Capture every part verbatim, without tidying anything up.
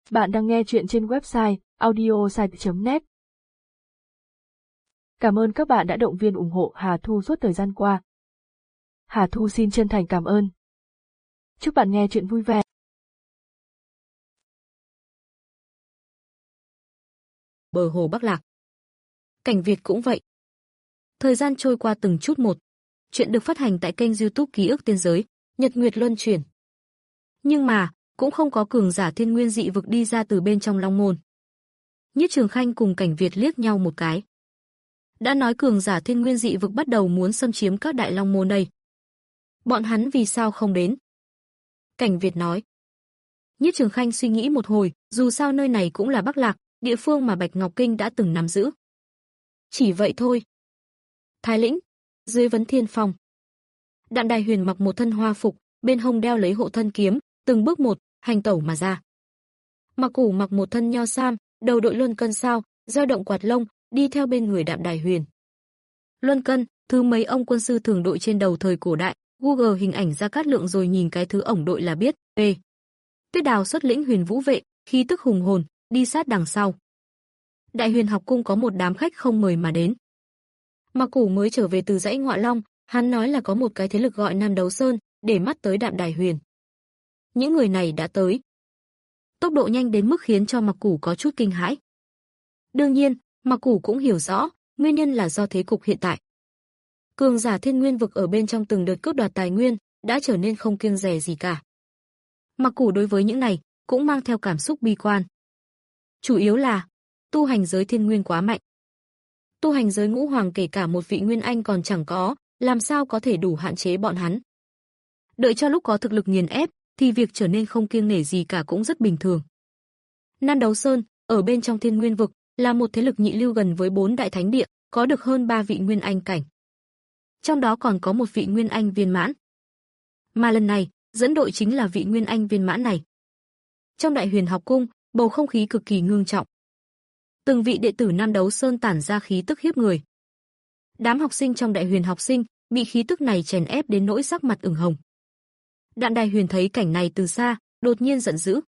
Bạn đang nghe chuyện trên website audiosite chấm net. Cảm ơn các bạn đã động viên ủng hộ Hà Thu suốt thời gian qua. Hà Thu xin chân thành cảm ơn. Chúc bạn nghe chuyện vui vẻ. Bờ hồ Bắc Lạc. Cảnh Việt cũng vậy. Thời gian trôi qua từng chút một. Chuyện được phát hành tại kênh YouTube Ký ức Tiên Giới, Nhật Nguyệt Luân Chuyển. Nhưng mà, cũng không có cường giả thiên nguyên dị vực đi ra từ bên trong Long Môn. Nhiếp Trường Khanh cùng Cảnh Việt liếc nhau một cái. Đã nói cường giả thiên nguyên dị vực bắt đầu muốn xâm chiếm các đại Long Môn đây. Bọn hắn vì sao không đến? Cảnh Việt nói. Nhiếp Trường Khanh suy nghĩ một hồi, dù sao nơi này cũng là Bắc Lạc, địa phương mà Bạch Ngọc Kinh đã từng nắm giữ. Chỉ vậy thôi. Thái Lĩnh, dưới Vấn Thiên Phong. Đạm Đài Huyền mặc một thân hoa phục, bên hông đeo lấy hộ thân kiếm, từng bước một, hành tẩu mà ra. Mặc Củ mặc một thân nho sam, đầu đội luân cân sao, dao động quạt lông, đi theo bên người Đạm Đài Huyền. Luân cân, thứ mấy ông quân sư thường đội trên đầu thời cổ đại, Google hình ảnh ra Cát Lượng rồi nhìn cái thứ ổng đội là biết. P. Tuyết Đào xuất lĩnh Huyền Vũ vệ, khí tức hùng hồn, đi sát đằng sau. Đại Huyền học cung có một đám khách không mời mà đến. Mặc Củ mới trở về từ dãy Ngọa Long, hắn nói là có một cái thế lực gọi Nam Đấu Sơn, để mắt tới Đạm Đài Huyền. Những người này đã tới. Tốc độ nhanh đến mức khiến cho Mặc Củ có chút kinh hãi. Đương nhiên, Mặc Củ cũng hiểu rõ, nguyên nhân là do thế cục hiện tại. Cường giả thiên nguyên vực ở bên trong từng đợt cướp đoạt tài nguyên, đã trở nên không kiêng dè gì cả. Mặc Củ đối với những này, cũng mang theo cảm xúc bi quan. Chủ yếu là, tu hành giới thiên nguyên quá mạnh. Tu hành giới ngũ hoàng kể cả một vị nguyên anh còn chẳng có, làm sao có thể đủ hạn chế bọn hắn. Đợi cho lúc có thực lực nghiền ép, thì việc trở nên không kiêng nể gì cả cũng rất bình thường. Nam Đấu Sơn, ở bên trong thiên nguyên vực, là một thế lực nhị lưu gần với bốn đại thánh địa, có được hơn ba vị nguyên anh cảnh. Trong đó còn có một vị nguyên anh viên mãn. Mà lần này, dẫn đội chính là vị nguyên anh viên mãn này. Trong Đại Huyền học cung, bầu không khí cực kỳ ngưng trọng. Từng vị đệ tử Nam Đấu Sơn tản ra khí tức hiếp người. Đám học sinh trong Đại Huyền học sinh bị khí tức này chèn ép đến nỗi sắc mặt ửng hồng. Đạm Đài Huyền thấy cảnh này từ xa, đột nhiên giận dữ.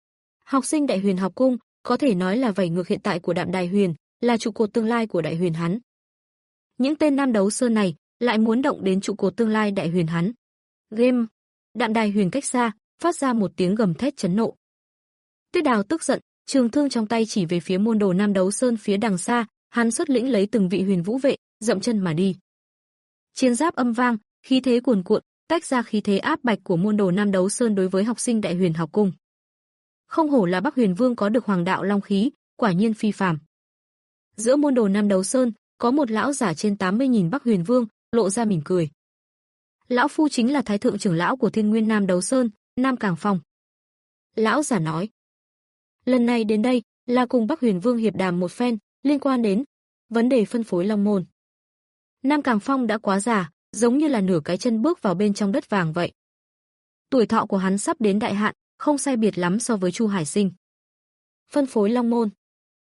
Học sinh Đại Huyền học cung có thể nói là vảy ngược hiện tại của Đạm Đài Huyền, là trụ cột tương lai của Đại Huyền hắn. Những tên Nam Đấu Sơn này lại muốn động đến trụ cột tương lai Đại Huyền hắn. Game. Đạm Đài Huyền cách xa, phát ra một tiếng gầm thét chấn nộ. Tuyết Đào tức giận, trường thương trong tay chỉ về phía môn đồ Nam Đấu Sơn phía đằng xa, hắn xuất lĩnh lấy từng vị Huyền Vũ vệ, dậm chân mà đi. Chiến giáp âm vang, khí thế cuồn cuộn, tách ra khí thế áp bạch của môn đồ Nam Đấu Sơn đối với học sinh Đại Huyền học cung. Không hổ là Bắc Huyền Vương có được Hoàng đạo long khí, quả nhiên phi phàm. Giữa môn đồ Nam Đấu Sơn, có một lão giả trên tám mươi nhìn Bắc Huyền Vương, lộ ra mỉm cười. Lão phu chính là Thái thượng trưởng lão của Thiên Nguyên Nam Đấu Sơn, Nam Cảng Phong. Lão giả nói, lần này đến đây là cùng Bắc Huyền Vương hiệp đàm một phen, liên quan đến vấn đề phân phối Long Môn. Nam Cảng Phong đã quá già, giống như là nửa cái chân bước vào bên trong đất vàng vậy. Tuổi thọ của hắn sắp đến đại hạn, không sai biệt lắm so với Chu Hải Sinh. Phân phối Long Môn.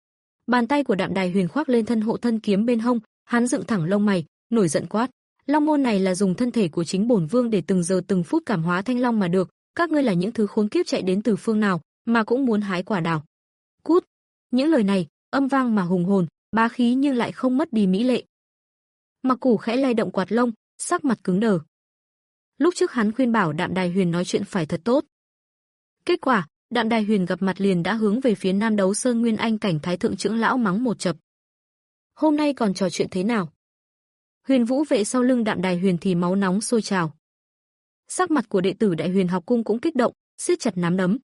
Bàn tay của Đạm Đài Huyền khoác lên thân hộ thân kiếm bên hông, hắn dựng thẳng lông mày, nổi giận quát: Long Môn này là dùng thân thể của chính bổn vương để từng giờ từng phút cảm hóa thanh long mà được, các ngươi là những thứ khốn kiếp chạy đến từ phương nào mà cũng muốn hái quả đào. Cút. Những lời này âm vang mà hùng hồn, bá khí nhưng lại không mất đi mỹ lệ. Mặc Củ khẽ lay động quạt lông, sắc mặt cứng đờ. Lúc trước hắn khuyên bảo Đạm Đài Huyền nói chuyện phải thật tốt. Kết quả, Đạm Đài Huyền gặp mặt liền đã hướng về phía Nam Đấu Sơn nguyên anh cảnh Thái thượng trưởng lão mắng một chập. Hôm nay còn trò chuyện thế nào? Huyền Vũ vệ sau lưng Đạm Đài Huyền thì máu nóng sôi trào. Sắc mặt của đệ tử Đại Huyền học cung cũng kích động, siết chặt nắm đấm.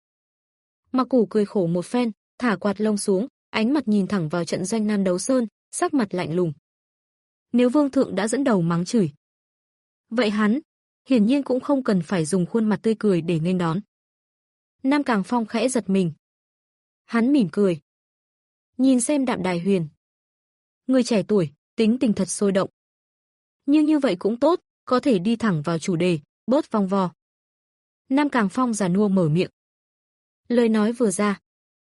Mặc Củ cười khổ một phen, thả quạt lông xuống, ánh mặt nhìn thẳng vào trận doanh Nam Đấu Sơn, sắc mặt lạnh lùng. Nếu vương thượng đã dẫn đầu mắng chửi, vậy hắn hiển nhiên cũng không cần phải dùng khuôn mặt tươi cười để nghênh đón. Nam Cảng Phong khẽ giật mình. Hắn mỉm cười, nhìn xem Đạm Đài Huyền. Người trẻ tuổi, tính tình thật sôi động. Nhưng như vậy cũng tốt, có thể đi thẳng vào chủ đề, bớt vòng vo. Nam Cảng Phong già nua mở miệng. Lời nói vừa ra,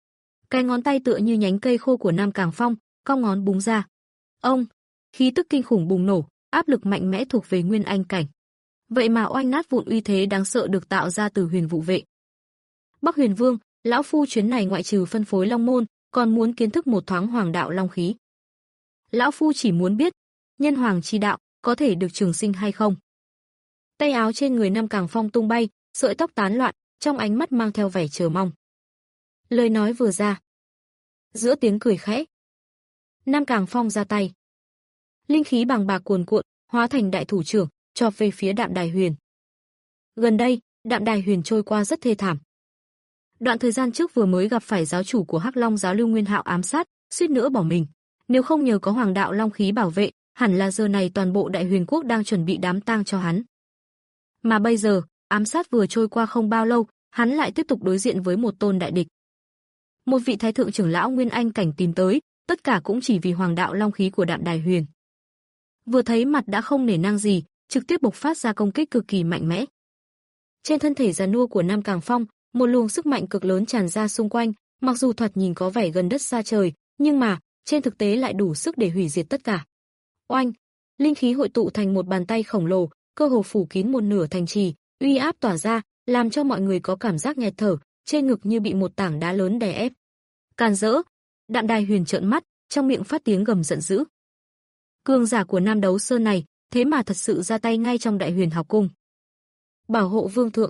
cái ngón tay tựa như nhánh cây khô của Nam Cảng Phong, cong ngón búng ra. Ông, khí tức kinh khủng bùng nổ, áp lực mạnh mẽ thuộc về nguyên anh cảnh. Vậy mà oanh nát vụn uy thế đáng sợ được tạo ra từ Huyền Vũ vệ. Bắc Huyền Vương Lão phu chuyến này ngoại trừ phân phối long môn, còn muốn kiến thức một thoáng hoàng đạo long khí. Lão phu chỉ muốn biết, nhân hoàng chi đạo có thể được trường sinh hay không. Tay áo trên người Nam Cảng Phong tung bay, sợi tóc tán loạn, trong ánh mắt mang theo vẻ chờ mong. Lời nói vừa ra, giữa tiếng cười khẽ, Nam Cảng Phong ra tay. Linh khí bàng bạc cuồn cuộn, hóa thành đại thủ trưởng, chộp về phía Đạm Đài Huyền. Gần đây, Đạm Đài Huyền trôi qua rất thê thảm. Đoạn thời gian trước vừa mới gặp phải giáo chủ của Hắc Long giáo Lưu Nguyên Hạo ám sát, suýt nữa bỏ mình. Nếu không nhờ có hoàng đạo long khí bảo vệ, hẳn là giờ này toàn bộ Đại Huyền quốc đang chuẩn bị đám tang cho hắn. Mà bây giờ, ám sát vừa trôi qua không bao lâu, hắn lại tiếp tục đối diện với một tôn đại địch. Một vị thái thượng trưởng lão Nguyên Anh cảnh tìm tới, tất cả cũng chỉ vì hoàng đạo long khí của Đạm Đài Huyền. Vừa thấy mặt đã không nể nang gì, trực tiếp bộc phát ra công kích cực kỳ mạnh mẽ. Trên thân thể già nua của Nam Cảng Phong, một luồng sức mạnh cực lớn tràn ra xung quanh, mặc dù thoạt nhìn có vẻ gần đất xa trời, nhưng mà trên thực tế lại đủ sức để hủy diệt tất cả. Oanh, linh khí hội tụ thành một bàn tay khổng lồ, cơ hồ phủ kín một nửa thành trì, uy áp tỏa ra, làm cho mọi người có cảm giác nghẹt thở, trên ngực như bị một tảng đá lớn đè ép. Càn rỡ! Đạm Đài Huyền trợn mắt, trong miệng phát tiếng gầm giận dữ. Cường giả của Nam Đấu Sơn này, thế mà thật sự ra tay ngay trong Đại Huyền học cung. Bảo hộ vương thượng.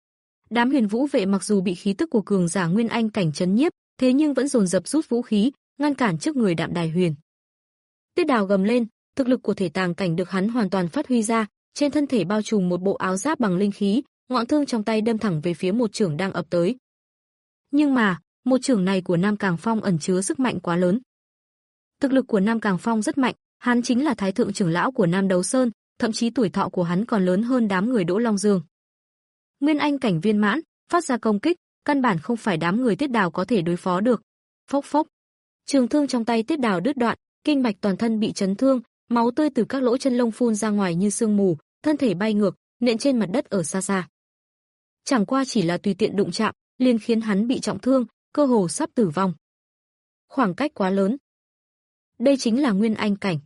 Đám Huyền Vũ vệ mặc dù bị khí tức của cường giả Nguyên Anh cảnh chấn nhiếp, thế nhưng vẫn dồn dập rút vũ khí, ngăn cản trước người Đạm Đài Huyền. Tiết Đào gầm lên, thực lực của thể tàng cảnh được hắn hoàn toàn phát huy ra, trên thân thể bao trùm một bộ áo giáp bằng linh khí, ngọn thương trong tay đâm thẳng về phía một chưởng đang ập tới. Nhưng mà, một chưởng này của Nam Cảng Phong ẩn chứa sức mạnh quá lớn. Thực lực của Nam Cảng Phong rất mạnh, hắn chính là thái thượng trưởng lão của Nam Đấu Sơn, thậm chí tuổi thọ của hắn còn lớn hơn đám người Đỗ Long Dương. Nguyên Anh cảnh viên mãn, phát ra công kích, căn bản không phải đám người Tiết Đào có thể đối phó được. Phốc phốc. Trường thương trong tay Tiết Đào đứt đoạn, kinh mạch toàn thân bị chấn thương, máu tươi từ các lỗ chân lông phun ra ngoài như sương mù, thân thể bay ngược, nện trên mặt đất ở xa xa. Chẳng qua chỉ là tùy tiện đụng chạm, liền khiến hắn bị trọng thương, cơ hồ sắp tử vong. Khoảng cách quá lớn. Đây chính là Nguyên Anh cảnh.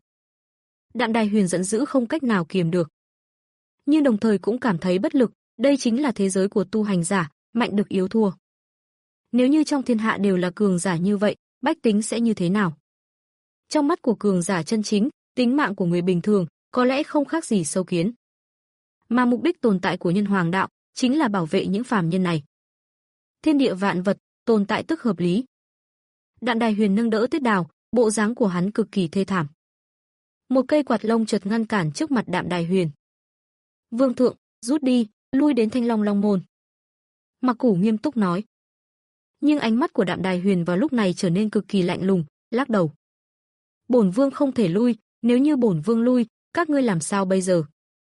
Đạm Đài Huyền giận dữ không cách nào kiềm được. Nhưng đồng thời cũng cảm thấy bất lực, đây chính là thế giới của tu hành giả, mạnh được yếu thua. Nếu như trong thiên hạ đều là cường giả như vậy, bách tính sẽ như thế nào? Trong mắt của cường giả chân chính, tính mạng của người bình thường có lẽ không khác gì sâu kiến. Mà mục đích tồn tại của nhân hoàng đạo chính là bảo vệ những phàm nhân này. Thiên địa vạn vật, tồn tại tức hợp lý. Đạm Đài Huyền nâng đỡ Tiết Đào, bộ dáng của hắn cực kỳ thê thảm. Một cây quạt lông chợt ngăn cản trước mặt Đạm Đài Huyền. Vương thượng, rút đi, lui đến Thanh Long Long môn. Mặc Củ nghiêm túc nói. Nhưng ánh mắt của Đạm Đài Huyền vào lúc này trở nên cực kỳ lạnh lùng, lắc đầu. Bổn vương không thể lui, nếu như bổn vương lui, các ngươi làm sao bây giờ?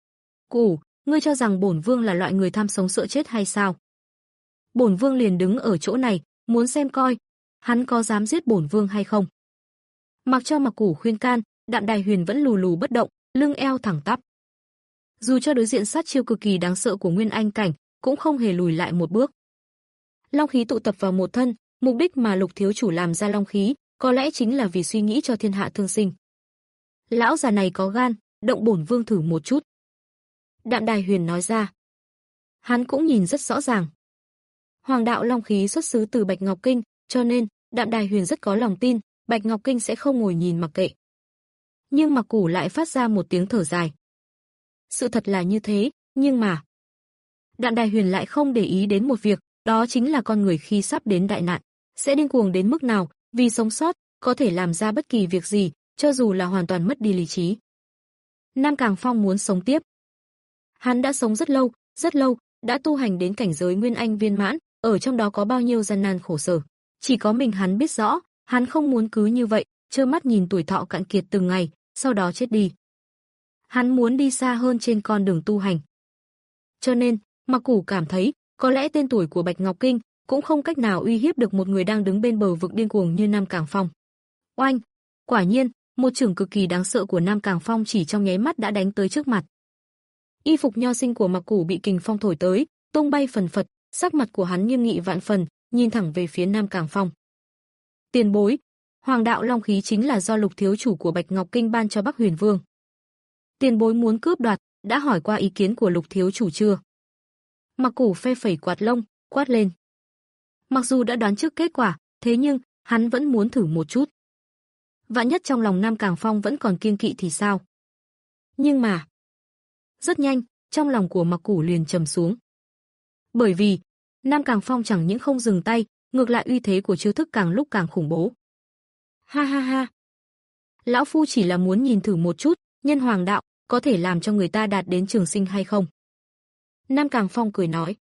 Củ, ngươi cho rằng bổn vương là loại người tham sống sợ chết hay sao? Bổn vương liền đứng ở chỗ này, muốn xem coi, hắn có dám giết bổn vương hay không? Mặc cho Mặc Củ khuyên can, Đạm Đài Huyền vẫn lù lù bất động, lưng eo thẳng tắp. Dù cho đối diện sát chiêu cực kỳ đáng sợ của Nguyên Anh cảnh, cũng không hề lùi lại một bước. Long khí tụ tập vào một thân, mục đích mà Lục thiếu chủ làm ra long khí, có lẽ chính là vì suy nghĩ cho thiên hạ thương sinh. Lão già này có gan, động bổn vương thử một chút. Đạm Đài Huyền nói ra. Hắn cũng nhìn rất rõ ràng. Hoàng đạo long khí xuất xứ từ Bạch Ngọc Kinh, cho nên Đạm Đài Huyền rất có lòng tin, Bạch Ngọc Kinh sẽ không ngồi nhìn mặc kệ. Nhưng Mặc Củ lại phát ra một tiếng thở dài. Sự thật là như thế, nhưng mà Đạm Đài Huyền lại không để ý đến một việc, đó chính là con người khi sắp đến đại nạn, sẽ điên cuồng đến mức nào, vì sống sót, có thể làm ra bất kỳ việc gì, cho dù là hoàn toàn mất đi lý trí. Nam Cảng Phong muốn sống tiếp. Hắn đã sống rất lâu, rất lâu, đã tu hành đến cảnh giới Nguyên Anh viên mãn, ở trong đó có bao nhiêu gian nan khổ sở. Chỉ có mình hắn biết rõ, hắn không muốn cứ như vậy, trơ mắt nhìn tuổi thọ cạn kiệt từng ngày, sau đó chết đi. Hắn muốn đi xa hơn trên con đường tu hành. Cho nên, Mặc Củ cảm thấy, có lẽ tên tuổi của Bạch Ngọc Kinh cũng không cách nào uy hiếp được một người đang đứng bên bờ vực điên cuồng như Nam Cảng Phong. Oanh! Quả nhiên, một chưởng cực kỳ đáng sợ của Nam Cảng Phong chỉ trong nháy mắt đã đánh tới trước mặt. Y phục nho sinh của Mặc Củ bị kình phong thổi tới, tung bay phần phật, sắc mặt của hắn nghiêm nghị vạn phần, nhìn thẳng về phía Nam Cảng Phong. Tiền bối, Hoàng đạo long khí chính là do Lục thiếu chủ của Bạch Ngọc Kinh ban cho Bắc Huyền Vương. Tiền bối muốn cướp đoạt, đã hỏi qua ý kiến của Lục thiếu chủ chưa? Mặc Củ phe phẩy quạt lông, quát lên. Mặc dù đã đoán trước kết quả, thế nhưng hắn vẫn muốn thử một chút. Vạn nhất trong lòng Nam Cảng Phong vẫn còn kiêng kỵ thì sao? Nhưng mà, rất nhanh, trong lòng của Mặc Củ liền trầm xuống. Bởi vì, Nam Cảng Phong chẳng những không dừng tay, ngược lại uy thế của chiêu thức càng lúc càng khủng bố. Ha ha ha. Lão phu chỉ là muốn nhìn thử một chút, nhân hoàng đạo có thể làm cho người ta đạt đến trường sinh hay không? Nam Cảng Phong cười nói.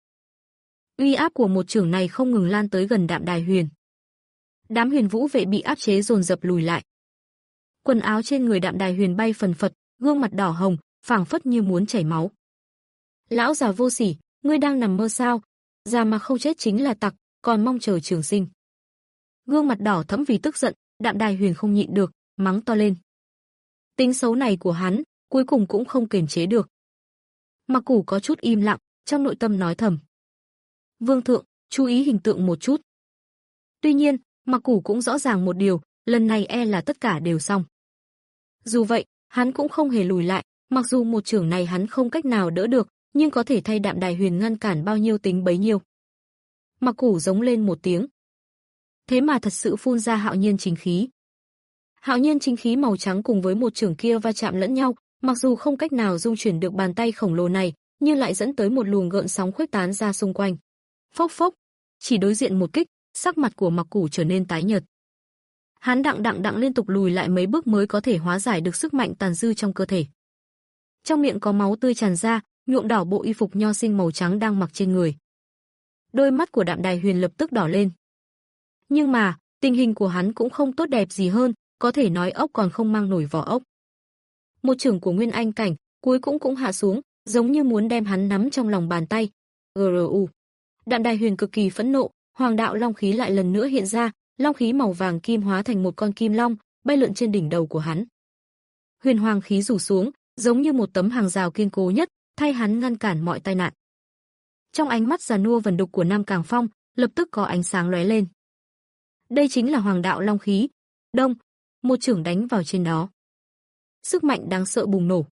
Uy áp của một chưởng này không ngừng lan tới gần Đạm Đài Huyền. Đám Huyền Vũ vệ bị áp chế dồn dập lùi lại. Quần áo trên người Đạm Đài Huyền bay phần phật, gương mặt đỏ hồng, phảng phất như muốn chảy máu. Lão già vô sỉ, ngươi đang nằm mơ sao? Già mà không chết chính là tặc, còn mong chờ trường sinh. Gương mặt đỏ thẫm vì tức giận, Đạm Đài Huyền không nhịn được, mắng to lên. Tính xấu này của hắn, cuối cùng cũng không kiềm chế được. Mặc Củ có chút im lặng, trong nội tâm nói thầm. Vương thượng, chú ý hình tượng một chút. Tuy nhiên, Mặc Củ cũng rõ ràng một điều, lần này e là tất cả đều xong. Dù vậy, hắn cũng không hề lùi lại, mặc dù một chưởng này hắn không cách nào đỡ được, nhưng có thể thay Đạm Đài Huyền ngăn cản bao nhiêu tính bấy nhiêu. Mặc Củ giống lên một tiếng. Thế mà thật sự phun ra hạo nhiên chính khí. Hạo nhiên chính khí màu trắng cùng với một chưởng kia va chạm lẫn nhau, mặc dù không cách nào dung chuyển được bàn tay khổng lồ này, nhưng lại dẫn tới một luồng gợn sóng khuếch tán ra xung quanh. Phốc phốc, chỉ đối diện một kích, sắc mặt của Mặc Củ trở nên tái nhợt. Hắn đặng đặng đặng liên tục lùi lại mấy bước mới có thể hóa giải được sức mạnh tàn dư trong cơ thể. Trong miệng có máu tươi tràn ra, nhuộm đỏ bộ y phục nho sinh màu trắng đang mặc trên người. Đôi mắt của Đạm Đài Huyền lập tức đỏ lên. Nhưng mà, tình hình của hắn cũng không tốt đẹp gì hơn, có thể nói ốc còn không mang nổi vỏ ốc. Một chưởng của Nguyên Anh cảnh, cuối cũng cũng hạ xuống, giống như muốn đem hắn nắm trong lòng bàn tay. Gru. Đạm Đài Huyền cực kỳ phẫn nộ, Hoàng đạo long khí lại lần nữa hiện ra, long khí màu vàng kim hóa thành một con kim long, bay lượn trên đỉnh đầu của hắn. Huyền hoàng khí rủ xuống, giống như một tấm hàng rào kiên cố nhất, thay hắn ngăn cản mọi tai nạn. Trong ánh mắt già nua vẩn đục của Nam Cảng Phong, lập tức có ánh sáng lóe lên. Đây chính là Hoàng đạo long khí. Đông, một chưởng đánh vào trên đó. Sức mạnh đáng sợ bùng nổ.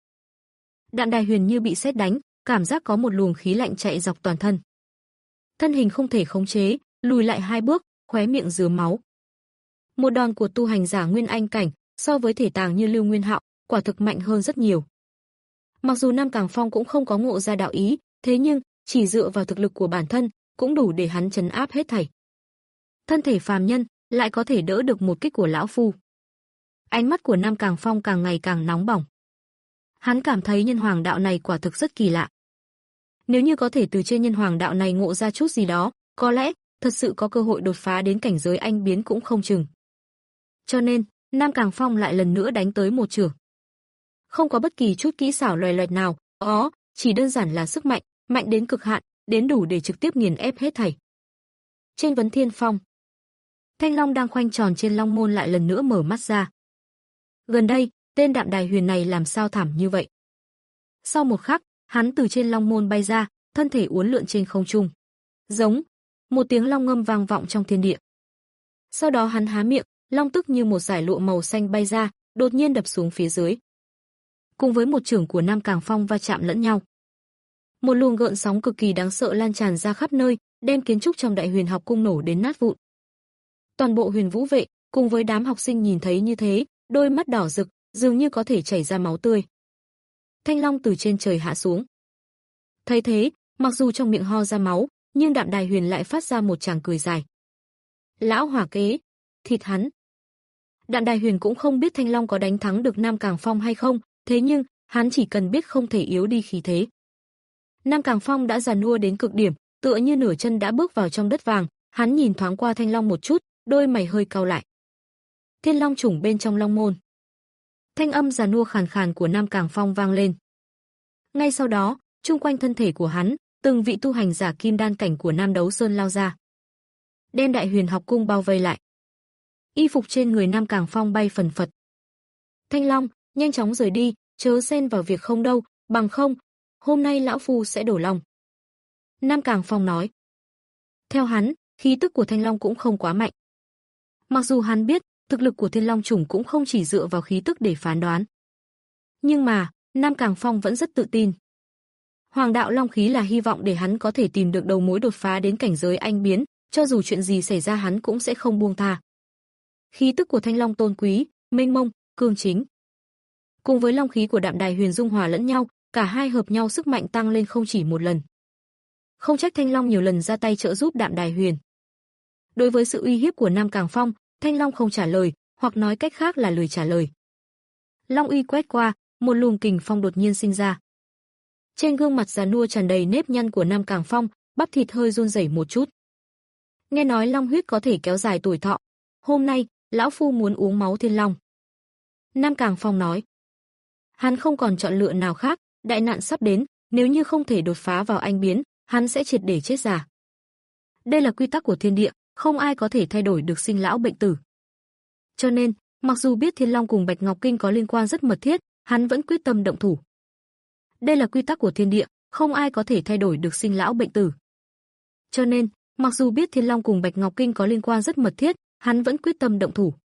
Đạm Đài Huyền như bị sét đánh, cảm giác có một luồng khí lạnh chạy dọc toàn thân. Thân hình không thể khống chế, lùi lại hai bước, khóe miệng rứa máu. Một đòn của tu hành giả Nguyên Anh cảnh, so với thể tàng như Lưu Nguyên Hạo, quả thực mạnh hơn rất nhiều. Mặc dù Nam Cảng Phong cũng không có ngộ ra đạo ý, thế nhưng chỉ dựa vào thực lực của bản thân, cũng đủ để hắn trấn áp hết thảy. Thân thể phàm nhân lại có thể đỡ được một kích của lão phu. Ánh mắt của Nam Cảng Phong càng ngày càng nóng bỏng. Hắn cảm thấy nhân hoàng đạo này quả thực rất kỳ lạ. Nếu như có thể từ trên nhân hoàng đạo này ngộ ra chút gì đó, có lẽ thật sự có cơ hội đột phá đến cảnh giới anh biến cũng không chừng. Cho nên, Nam Cảng Phong lại lần nữa đánh tới một chưởng. Không có bất kỳ chút kỹ xảo loè loẹt nào, ó, chỉ đơn giản là sức mạnh, mạnh đến cực hạn, đến đủ để trực tiếp nghiền ép hết thảy. Trên Vấn Thiên Phong, Thanh Long đang khoanh tròn trên long môn lại lần nữa mở mắt ra. Gần đây, tên Đạm Đài Huyền này làm sao thảm như vậy? Sau một khắc, hắn từ trên long môn bay ra, thân thể uốn lượn trên không trung. Giống, một tiếng long ngâm vang vọng trong thiên địa. Sau đó hắn há miệng, long tức như một dải lụa màu xanh bay ra, đột nhiên đập xuống phía dưới. Cùng với một chưởng của Nam Cảng Phong va chạm lẫn nhau. Một luồng gợn sóng cực kỳ đáng sợ lan tràn ra khắp nơi, đem kiến trúc trong Đại Huyền học cung nổ đến nát vụn. Toàn bộ Huyền Vũ vệ, cùng với đám học sinh nhìn thấy như thế, đôi mắt đỏ rực, dường như có thể chảy ra máu tươi. Thanh long từ trên trời hạ xuống. Thấy thế, mặc dù trong miệng ho ra máu, nhưng Đạm Đài Huyền lại phát ra một tràng cười dài. Lão hỏa kế, thịt hắn. Đạm Đài Huyền cũng không biết Thanh long có đánh thắng được Nam Cảng Phong hay không, thế nhưng hắn chỉ cần biết không thể yếu đi khí thế. Nam Cảng Phong đã già nua đến cực điểm, tựa như nửa chân đã bước vào trong đất vàng, hắn nhìn thoáng qua Thanh long một chút, đôi mày hơi cau lại. Thiên long chủng bên trong long môn. Thanh âm già nua khàn khàn của Nam Cảng Phong vang lên. Ngay sau đó, chung quanh thân thể của hắn, từng vị tu hành giả kim đan cảnh của Nam Đấu Sơn lao ra, đem Đại Huyền học cung bao vây lại. Y phục trên người Nam Cảng Phong bay phần phật. Thanh Long, nhanh chóng rời đi, chớ xen vào việc không đâu, bằng không, hôm nay lão phu sẽ đổ lòng. Nam Cảng Phong nói. Theo hắn, khí tức của Thanh Long cũng không quá mạnh. Mặc dù hắn biết, thực lực của Thiên Long chủng cũng không chỉ dựa vào khí tức để phán đoán. Nhưng mà, Nam Cảng Phong vẫn rất tự tin. Hoàng đạo long khí là hy vọng để hắn có thể tìm được đầu mối đột phá đến cảnh giới anh biến, cho dù chuyện gì xảy ra hắn cũng sẽ không buông tha. Khí tức của Thanh Long tôn quý, mênh mông, cương chính, cùng với long khí của Đạm Đài Huyền dung hòa lẫn nhau, cả hai hợp nhau sức mạnh tăng lên không chỉ một lần. Không trách Thanh Long nhiều lần ra tay trợ giúp Đạm Đài Huyền. Đối với sự uy hiếp của Nam Cảng Phong, Thanh Long không trả lời, hoặc nói cách khác là lười trả lời. Long uy quét qua, một luồng kình phong đột nhiên sinh ra. Trên gương mặt già nua tràn đầy nếp nhăn của Nam Cảng Phong, bắp thịt hơi run rẩy một chút. Nghe nói long huyết có thể kéo dài tuổi thọ. Hôm nay, lão phu muốn uống máu thiên long. Nam Cảng Phong nói. Hắn không còn chọn lựa nào khác, đại nạn sắp đến, nếu như không thể đột phá vào anh biến, hắn sẽ triệt để chết già. Đây là quy tắc của thiên địa, không ai có thể thay đổi được sinh lão bệnh tử. Cho nên, mặc dù biết Thiên Long cùng Bạch Ngọc Kinh có liên quan rất mật thiết, hắn vẫn quyết tâm động thủ. Đây là quy tắc của thiên địa, không ai có thể thay đổi được sinh lão bệnh tử. Cho nên, mặc dù biết Thiên Long cùng Bạch Ngọc Kinh có liên quan rất mật thiết, hắn vẫn quyết tâm động thủ.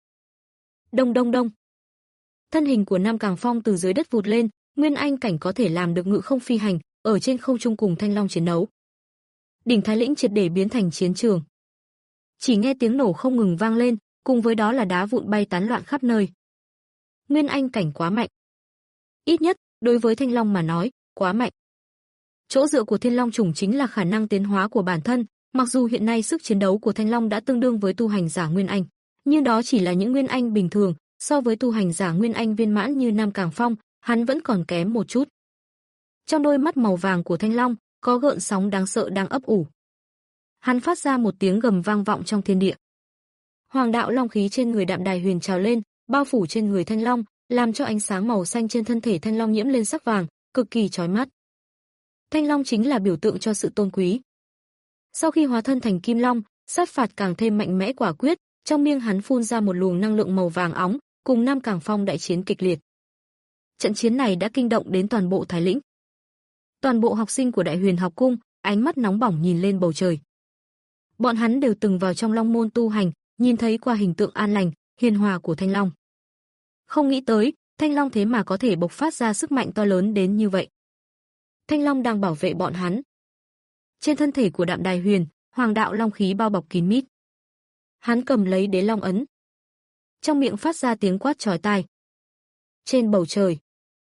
Đông đông đông. Thân hình của Nam Cảng Phong từ dưới đất vụt lên, nguyên anh cảnh có thể làm được ngự không phi hành, ở trên không trung cùng Thanh Long chiến đấu. Đỉnh Thái Lĩnh triệt để biến thành chiến trường. Chỉ nghe tiếng nổ không ngừng vang lên, cùng với đó là đá vụn bay tán loạn khắp nơi. Nguyên anh cảnh quá mạnh. Ít nhất, đối với Thanh Long mà nói, quá mạnh. Chỗ dựa của Thiên Long chủng chính là khả năng tiến hóa của bản thân, mặc dù hiện nay sức chiến đấu của Thanh Long đã tương đương với tu hành giả Nguyên Anh, nhưng đó chỉ là những Nguyên Anh bình thường, so với tu hành giả Nguyên Anh viên mãn như Nam Cảng Phong, hắn vẫn còn kém một chút. Trong đôi mắt màu vàng của Thanh Long, có gợn sóng đáng sợ đang ấp ủ. Hắn phát ra một tiếng gầm vang vọng trong thiên địa. Hoàng đạo long khí trên người Đạm Đài Huyền trào lên, bao phủ trên người Thanh Long, làm cho ánh sáng màu xanh trên thân thể Thanh Long nhiễm lên sắc vàng, cực kỳ chói mắt. Thanh Long chính là biểu tượng cho sự tôn quý. Sau khi hóa thân thành Kim Long, sát phạt càng thêm mạnh mẽ quả quyết, trong miệng hắn phun ra một luồng năng lượng màu vàng óng, cùng Nam Cảng Phong đại chiến kịch liệt. Trận chiến này đã kinh động đến toàn bộ Thái Lĩnh. Toàn bộ học sinh của Đại Huyền học cung, ánh mắt nóng bỏng nhìn lên bầu trời. Bọn hắn đều từng vào trong Long môn tu hành, nhìn thấy qua hình tượng an lành, hiền hòa của Thanh Long. Không nghĩ tới, Thanh Long thế mà có thể bộc phát ra sức mạnh to lớn đến như vậy. Thanh Long đang bảo vệ bọn hắn. Trên thân thể của Đạm Đài Huyền, hoàng đạo long khí bao bọc kín mít. Hắn cầm lấy đế long ấn. Trong miệng phát ra tiếng quát chói tai. Trên bầu trời,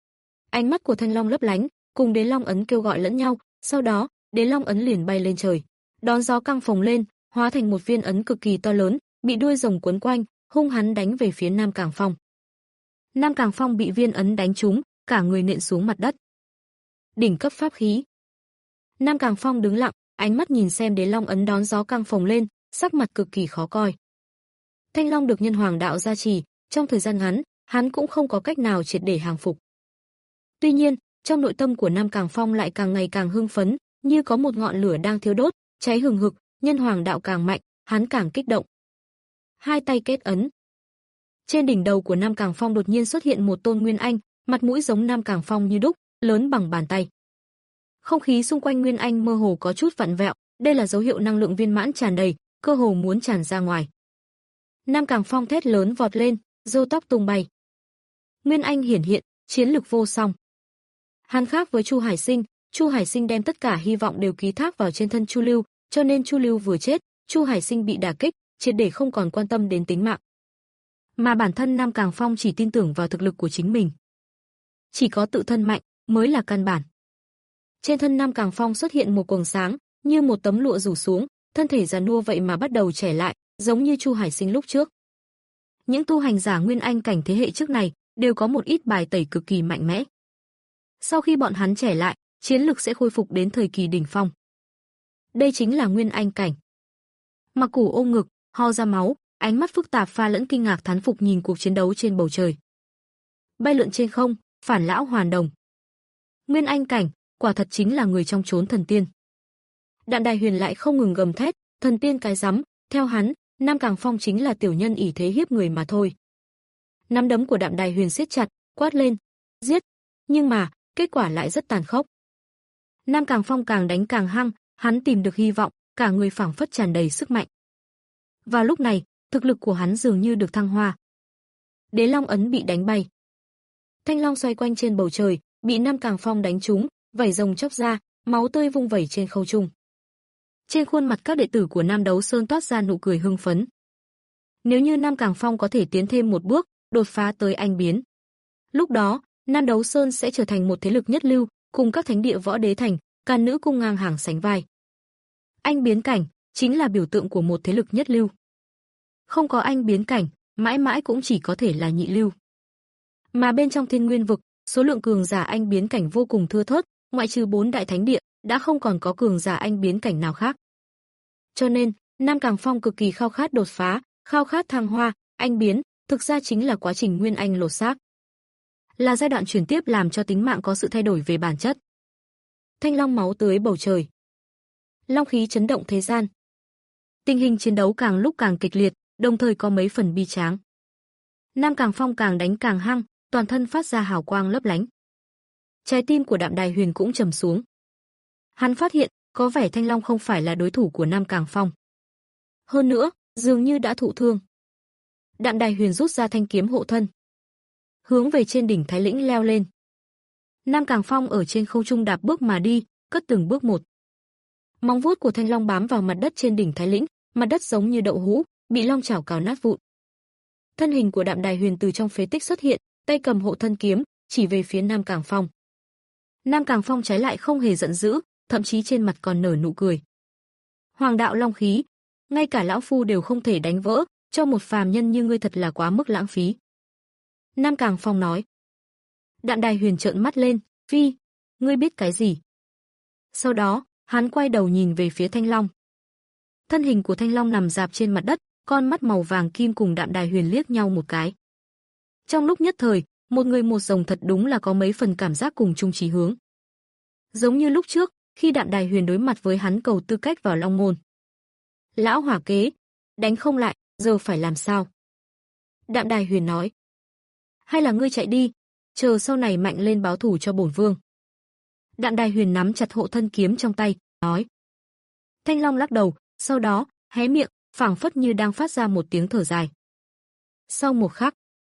ánh mắt của Thanh Long lấp lánh, cùng đế long ấn kêu gọi lẫn nhau, sau đó, đế long ấn liền bay lên trời, đón gió căng phồng lên, hóa thành một viên ấn cực kỳ to lớn, bị đuôi rồng quấn quanh, hung hãn đánh về phía Nam Cảng Phong. Nam Cảng Phong bị viên ấn đánh trúng, cả người nện xuống mặt đất. Đỉnh cấp pháp khí. Nam Cảng Phong đứng lặng, ánh mắt nhìn xem đế long ấn đón gió căng phồng lên, sắc mặt cực kỳ khó coi. Thanh Long được nhân hoàng đạo gia trì, trong thời gian ngắn, hắn cũng không có cách nào triệt để hàng phục. Tuy nhiên, trong nội tâm của Nam Cảng Phong lại càng ngày càng hưng phấn, như có một ngọn lửa đang thiêu đốt, cháy hừng hực, nhân hoàng đạo càng mạnh, hắn càng kích động. Hai tay kết ấn. Trên đỉnh đầu của Nam Cảng Phong đột nhiên xuất hiện một tôn Nguyên Anh, mặt mũi giống Nam Cảng Phong như đúc, lớn bằng bàn tay. Không khí xung quanh Nguyên Anh mơ hồ có chút vặn vẹo, đây là dấu hiệu năng lượng viên mãn tràn đầy, cơ hồ muốn tràn ra ngoài. Nam Cảng Phong thét lớn vọt lên, râu tóc tung bay. Nguyên Anh hiển hiện, chiến lực vô song. Hắn khác với Chu Hải Sinh, Chu Hải Sinh đem tất cả hy vọng đều ký thác vào trên thân Chu Lưu, cho nên Chu Lưu vừa chết, Chu Hải Sinh bị đả kích, triệt để không còn quan tâm đến tính mạng. Mà bản thân Nam Cảng Phong chỉ tin tưởng vào thực lực của chính mình. Chỉ có tự thân mạnh mới là căn bản. Trên thân Nam Cảng Phong xuất hiện một quầng sáng, như một tấm lụa rủ xuống, thân thể già nua vậy mà bắt đầu trẻ lại, giống như Chu Hải Sinh lúc trước. Những tu hành giả Nguyên Anh cảnh thế hệ trước này đều có một ít bài tẩy cực kỳ mạnh mẽ. Sau khi bọn hắn trẻ lại, chiến lực sẽ khôi phục đến thời kỳ đỉnh phong. Đây chính là Nguyên Anh cảnh. Mặc Củ ôm ngực, ho ra máu, ánh mắt phức tạp pha lẫn kinh ngạc thán phục nhìn cuộc chiến đấu trên bầu trời. Bay lượn trên không, phản lão hoàn đồng. Nguyên Anh cảnh, quả thật chính là người trong chốn thần tiên. Đạm Đài Huyền lại không ngừng gầm thét, thần tiên cái rắm, theo hắn, Nam Cảng Phong chính là tiểu nhân ỷ thế hiếp người mà thôi. Nắm đấm của Đạm Đài Huyền siết chặt, quát lên, giết, nhưng mà, kết quả lại rất tàn khốc. Nam Cảng Phong càng đánh càng hăng, hắn tìm được hy vọng, cả người phảng phất tràn đầy sức mạnh. Vào lúc này, thực lực của hắn dường như được thăng hoa. Đế Long ấn bị đánh bay. Thanh Long xoay quanh trên bầu trời, bị Nam Cảng Phong đánh trúng, vảy rồng chốc ra, máu tươi vung vẩy trên không trung. Trên khuôn mặt các đệ tử của Nam Đấu Sơn toát ra nụ cười hưng phấn. Nếu như Nam Cảng Phong có thể tiến thêm một bước, đột phá tới anh biến, lúc đó, Nam Đấu Sơn sẽ trở thành một thế lực nhất lưu, cùng các thánh địa Võ Đế Thành, Càn Nữ Cung ngang hàng sánh vai. Anh biến cảnh chính là biểu tượng của một thế lực nhất lưu. Không có anh biến cảnh, mãi mãi cũng chỉ có thể là nhị lưu. Mà bên trong Thiên Nguyên vực, số lượng cường giả anh biến cảnh vô cùng thưa thớt, ngoại trừ bốn đại thánh địa, đã không còn có cường giả anh biến cảnh nào khác. Cho nên, Nam Cảng Phong cực kỳ khao khát đột phá, khao khát thăng hoa, anh biến, thực ra chính là quá trình nguyên anh lột xác. Là giai đoạn chuyển tiếp làm cho tính mạng có sự thay đổi về bản chất. Thanh long máu tưới bầu trời. Long khí chấn động thế gian. Tình hình chiến đấu càng lúc càng kịch liệt, đồng thời có mấy phần bi tráng. Nam Cảng Phong càng đánh càng hăng, toàn thân phát ra hào quang lấp lánh. Trái tim của Đạm Đài Huyền cũng trầm xuống. Hắn phát hiện, có vẻ Thanh Long không phải là đối thủ của Nam Cảng Phong. Hơn nữa, dường như đã thụ thương. Đạm Đài Huyền rút ra thanh kiếm hộ thân, hướng về trên đỉnh Thái Lĩnh leo lên. Nam Cảng Phong ở trên không trung đạp bước mà đi, cất từng bước một. Móng vuốt của Thanh Long bám vào mặt đất trên đỉnh Thái Lĩnh, mặt đất giống như đậu hũ, bị long chảo cào nát vụn. Thân hình của Đạm Đài Huyền từ trong phế tích xuất hiện, tay cầm hộ thân kiếm, chỉ về phía Nam Cảng Phong. Nam Cảng Phong trái lại không hề giận dữ, thậm chí trên mặt còn nở nụ cười. Hoàng đạo long khí, ngay cả lão phu đều không thể đánh vỡ, cho một phàm nhân như ngươi thật là quá mức lãng phí. Nam Cảng Phong nói. Đạm Đài Huyền trợn mắt lên, phi, ngươi biết cái gì? Sau đó, hắn quay đầu nhìn về phía Thanh Long. Thân hình của Thanh Long nằm rạp trên mặt đất, con mắt màu vàng kim cùng Đạm Đài Huyền liếc nhau một cái. Trong lúc nhất thời, một người một rồng thật đúng là có mấy phần cảm giác cùng chung chí hướng. Giống như lúc trước, khi Đạm Đài Huyền đối mặt với hắn cầu tư cách vào Long Môn. Lão hỏa kế, đánh không lại, giờ phải làm sao? Đạm Đài Huyền nói. Hay là ngươi chạy đi, chờ sau này mạnh lên báo thù cho bổn vương. Đạm Đài Huyền nắm chặt hộ thân kiếm trong tay, nói. Thanh Long lắc đầu, sau đó, hé miệng, phảng phất như đang phát ra một tiếng thở dài. Sau một khắc,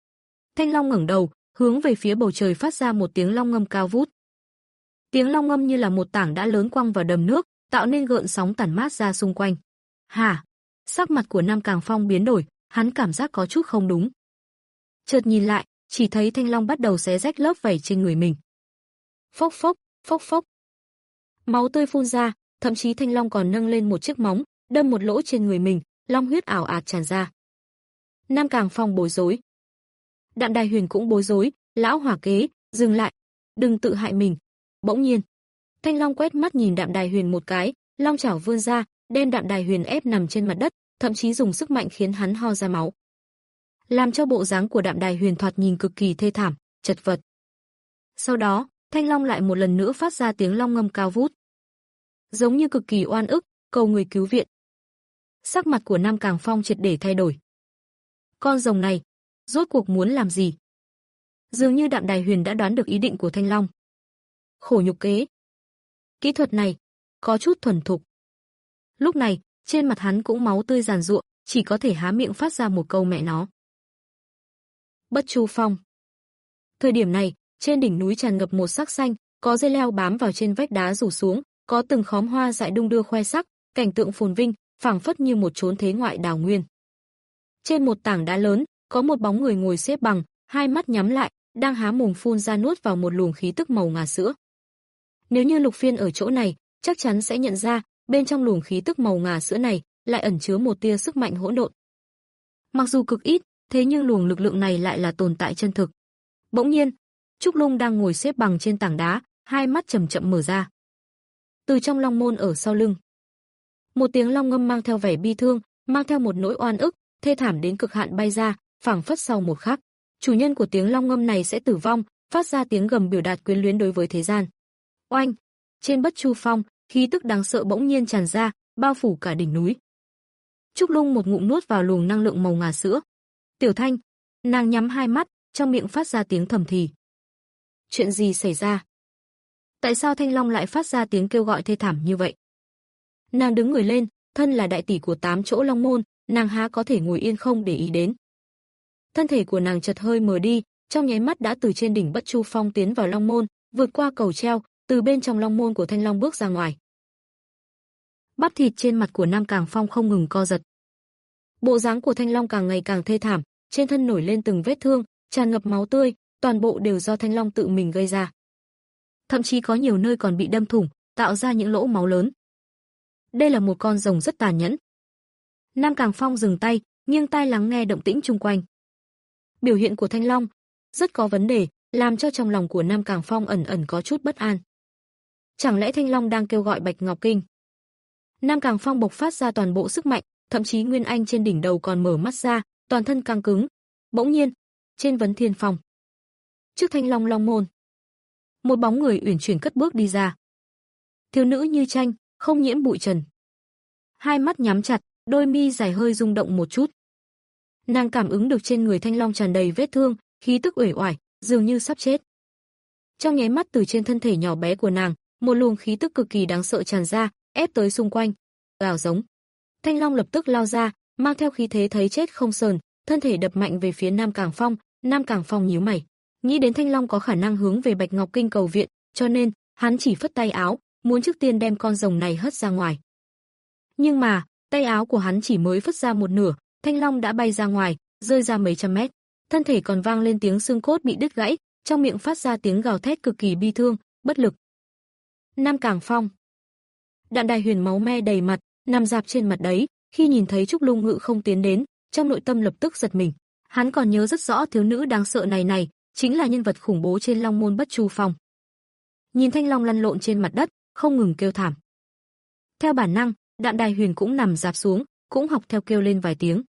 Thanh Long ngẩng đầu, hướng về phía bầu trời phát ra một tiếng long ngâm cao vút. Tiếng long ngâm như là một tảng đá lớn quăng vào đầm nước, tạo nên gợn sóng tản mát ra xung quanh. Hả? Sắc mặt của Nam Cảng Phong biến đổi, hắn cảm giác có chút không đúng. Chợt nhìn lại, chỉ thấy Thanh Long bắt đầu xé rách lớp vảy trên người mình. Phốc phốc, phốc phốc. Máu tươi phun ra, thậm chí Thanh Long còn nâng lên một chiếc móng, đâm một lỗ trên người mình, long huyết ảo ạt tràn ra. Nam Cảng Phong bối rối. Đạm Đài Huyền cũng bối rối, lão hỏa kế, dừng lại, đừng tự hại mình. Bỗng nhiên, Thanh Long quét mắt nhìn Đạm Đài Huyền một cái, long chảo vươn ra, đem Đạm Đài Huyền ép nằm trên mặt đất, thậm chí dùng sức mạnh khiến hắn ho ra máu. Làm cho bộ dáng của Đạm Đài Huyền thoạt nhìn cực kỳ thê thảm, chật vật. Sau đó, Thanh Long lại một lần nữa phát ra tiếng long ngâm cao vút. Giống như cực kỳ oan ức, cầu người cứu viện. Sắc mặt của Nam Cảng Phong triệt để thay đổi. Con rồng này, rốt cuộc muốn làm gì? Dường như Đạm Đài Huyền đã đoán được ý định của Thanh Long. Khổ nhục kế. Kỹ thuật này, có chút thuần thục. Lúc này, trên mặt hắn cũng máu tươi giàn giụa, chỉ có thể há miệng phát ra một câu mẹ nó. Bất Chu Phong. Thời điểm này, trên đỉnh núi tràn ngập một sắc xanh, có dây leo bám vào trên vách đá rủ xuống, có từng khóm hoa dại đung đưa khoe sắc, cảnh tượng phồn vinh, phảng phất như một chốn thế ngoại đào nguyên. Trên một tảng đá lớn, có một bóng người ngồi xếp bằng, hai mắt nhắm lại, đang há mồm phun ra nuốt vào một luồng khí tức màu ngà sữa. Nếu như Lục Phiên ở chỗ này, chắc chắn sẽ nhận ra, bên trong luồng khí tức màu ngà sữa này lại ẩn chứa một tia sức mạnh hỗn độn. Mặc dù cực ít, thế nhưng luồng lực lượng này lại là tồn tại chân thực. Bỗng nhiên, Trúc Lung đang ngồi xếp bằng trên tảng đá, hai mắt chậm chậm mở ra. Từ trong long môn ở sau lưng, một tiếng long ngâm mang theo vẻ bi thương, mang theo một nỗi oan ức, thê thảm đến cực hạn bay ra, phảng phất sau một khắc, chủ nhân của tiếng long ngâm này sẽ tử vong, phát ra tiếng gầm biểu đạt quyến luyến đối với thế gian. Oanh! Trên Bất Chu Phong, khí tức đáng sợ bỗng nhiên tràn ra, bao phủ cả đỉnh núi. Trúc Lung một ngụm nuốt vào luồng năng lượng màu ngà sữa. Tiểu Thanh, nàng nhắm hai mắt, trong miệng phát ra tiếng thầm thì. Chuyện gì xảy ra? Tại sao Thanh Long lại phát ra tiếng kêu gọi thê thảm như vậy? Nàng đứng người lên, thân là đại tỷ của tám chỗ Long Môn, nàng há có thể ngồi yên không để ý đến. Thân thể của nàng chợt hơi mờ đi, trong nháy mắt đã từ trên đỉnh Bất Chu Phong tiến vào Long Môn, vượt qua cầu treo, từ bên trong Long Môn của Thanh Long bước ra ngoài. Bắp thịt trên mặt của Nam Cảng Phong không ngừng co giật. Bộ dáng của Thanh Long càng ngày càng thê thảm, trên thân nổi lên từng vết thương, tràn ngập máu tươi, toàn bộ đều do Thanh Long tự mình gây ra. Thậm chí có nhiều nơi còn bị đâm thủng, tạo ra những lỗ máu lớn. Đây là một con rồng rất tàn nhẫn. Nam Cảng Phong dừng tay, nghiêng tai lắng nghe động tĩnh chung quanh. Biểu hiện của Thanh Long rất có vấn đề, làm cho trong lòng của Nam Cảng Phong ẩn ẩn có chút bất an. Chẳng lẽ Thanh Long đang kêu gọi Bạch Ngọc Kinh? Nam Cảng Phong bộc phát ra toàn bộ sức mạnh, thậm chí Nguyên Anh trên đỉnh đầu còn mở mắt ra, toàn thân căng cứng. Bỗng nhiên, trên Vấn Thiên Phong, trước Thanh Long Long môn, một bóng người uyển chuyển cất bước đi ra. Thiếu nữ như tranh, không nhiễm bụi trần. Hai mắt nhắm chặt, đôi mi dài hơi rung động một chút. Nàng cảm ứng được trên người Thanh Long tràn đầy vết thương, khí tức uể oải, dường như sắp chết. Trong nháy mắt từ trên thân thể nhỏ bé của nàng, một luồng khí tức cực kỳ đáng sợ tràn ra, ép tới xung quanh, gào giống. Thanh Long lập tức lao ra, mang theo khí thế thấy chết không sờn, thân thể đập mạnh về phía Nam Cảng Phong. Nam Cảng Phong nhíu mày, nghĩ đến Thanh Long có khả năng hướng về Bạch Ngọc Kinh cầu viện, cho nên hắn chỉ phất tay áo, muốn trước tiên đem con rồng này hất ra ngoài. Nhưng mà, tay áo của hắn chỉ mới phất ra một nửa, Thanh Long đã bay ra ngoài, rơi ra mấy trăm mét, thân thể còn vang lên tiếng xương cốt bị đứt gãy, trong miệng phát ra tiếng gào thét cực kỳ bi thương, bất lực. Nam Cảng Phong. Đạn Đài Huyền máu me đầy mặt, nằm rạp trên mặt đấy, khi nhìn thấy Trúc Lung Ngự không tiến đến, trong nội tâm lập tức giật mình. Hắn còn nhớ rất rõ thiếu nữ đáng sợ này này, chính là nhân vật khủng bố trên Long môn Bất Chu Phong. Nhìn Thanh Long lăn lộn trên mặt đất, không ngừng kêu thảm. Theo bản năng, Đạn Đài Huyền cũng nằm rạp xuống, cũng học theo kêu lên vài tiếng.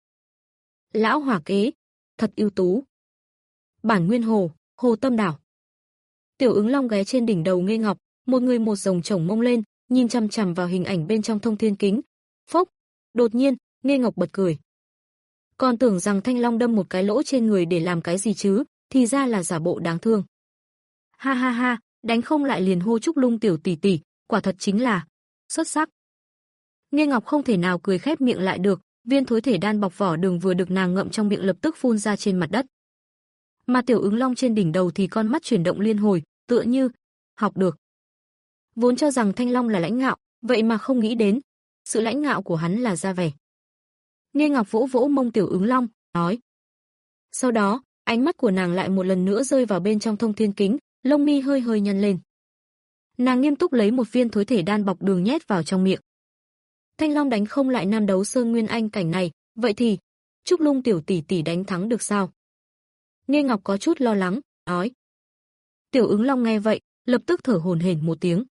Lão hỏa kế, thật ưu tú. Bản nguyên hồ, hồ tâm đảo. Tiểu Ứng Long ghé trên đỉnh đầu Nghê Ngọc, một người một rồng chổng mông lên, nhìn chằm chằm vào hình ảnh bên trong thông thiên kính. Phốc, đột nhiên, Nghê Ngọc bật cười. Còn tưởng rằng Thanh Long đâm một cái lỗ trên người để làm cái gì chứ, thì ra là giả bộ đáng thương. Ha ha ha, đánh không lại liền hô Trúc Lung tiểu tỷ tỷ, quả thật chính là xuất sắc. Nghê Ngọc không thể nào cười khép miệng lại được, viên thối thể đan bọc vỏ đường vừa được nàng ngậm trong miệng lập tức phun ra trên mặt đất. Mà Tiểu Ứng Long trên đỉnh đầu thì con mắt chuyển động liên hồi, tựa như học được. Vốn cho rằng Thanh Long là lãnh ngạo, vậy mà không nghĩ đến, sự lãnh ngạo của hắn là ra vẻ. Nghê Ngọc vỗ vỗ mông Tiểu Ứng Long, nói. Sau đó, ánh mắt của nàng lại một lần nữa rơi vào bên trong thông thiên kính, lông mi hơi hơi nhăn lên. Nàng nghiêm túc lấy một viên thối thể đan bọc đường nhét vào trong miệng. Thanh Long đánh không lại Nam Đấu Sơn Nguyên Anh cảnh này, vậy thì Trúc Lung tiểu tỷ tỷ đánh thắng được sao? Nghê Ngọc có chút lo lắng, nói. Tiểu Ứng Long nghe vậy, lập tức thở hổn hển một tiếng.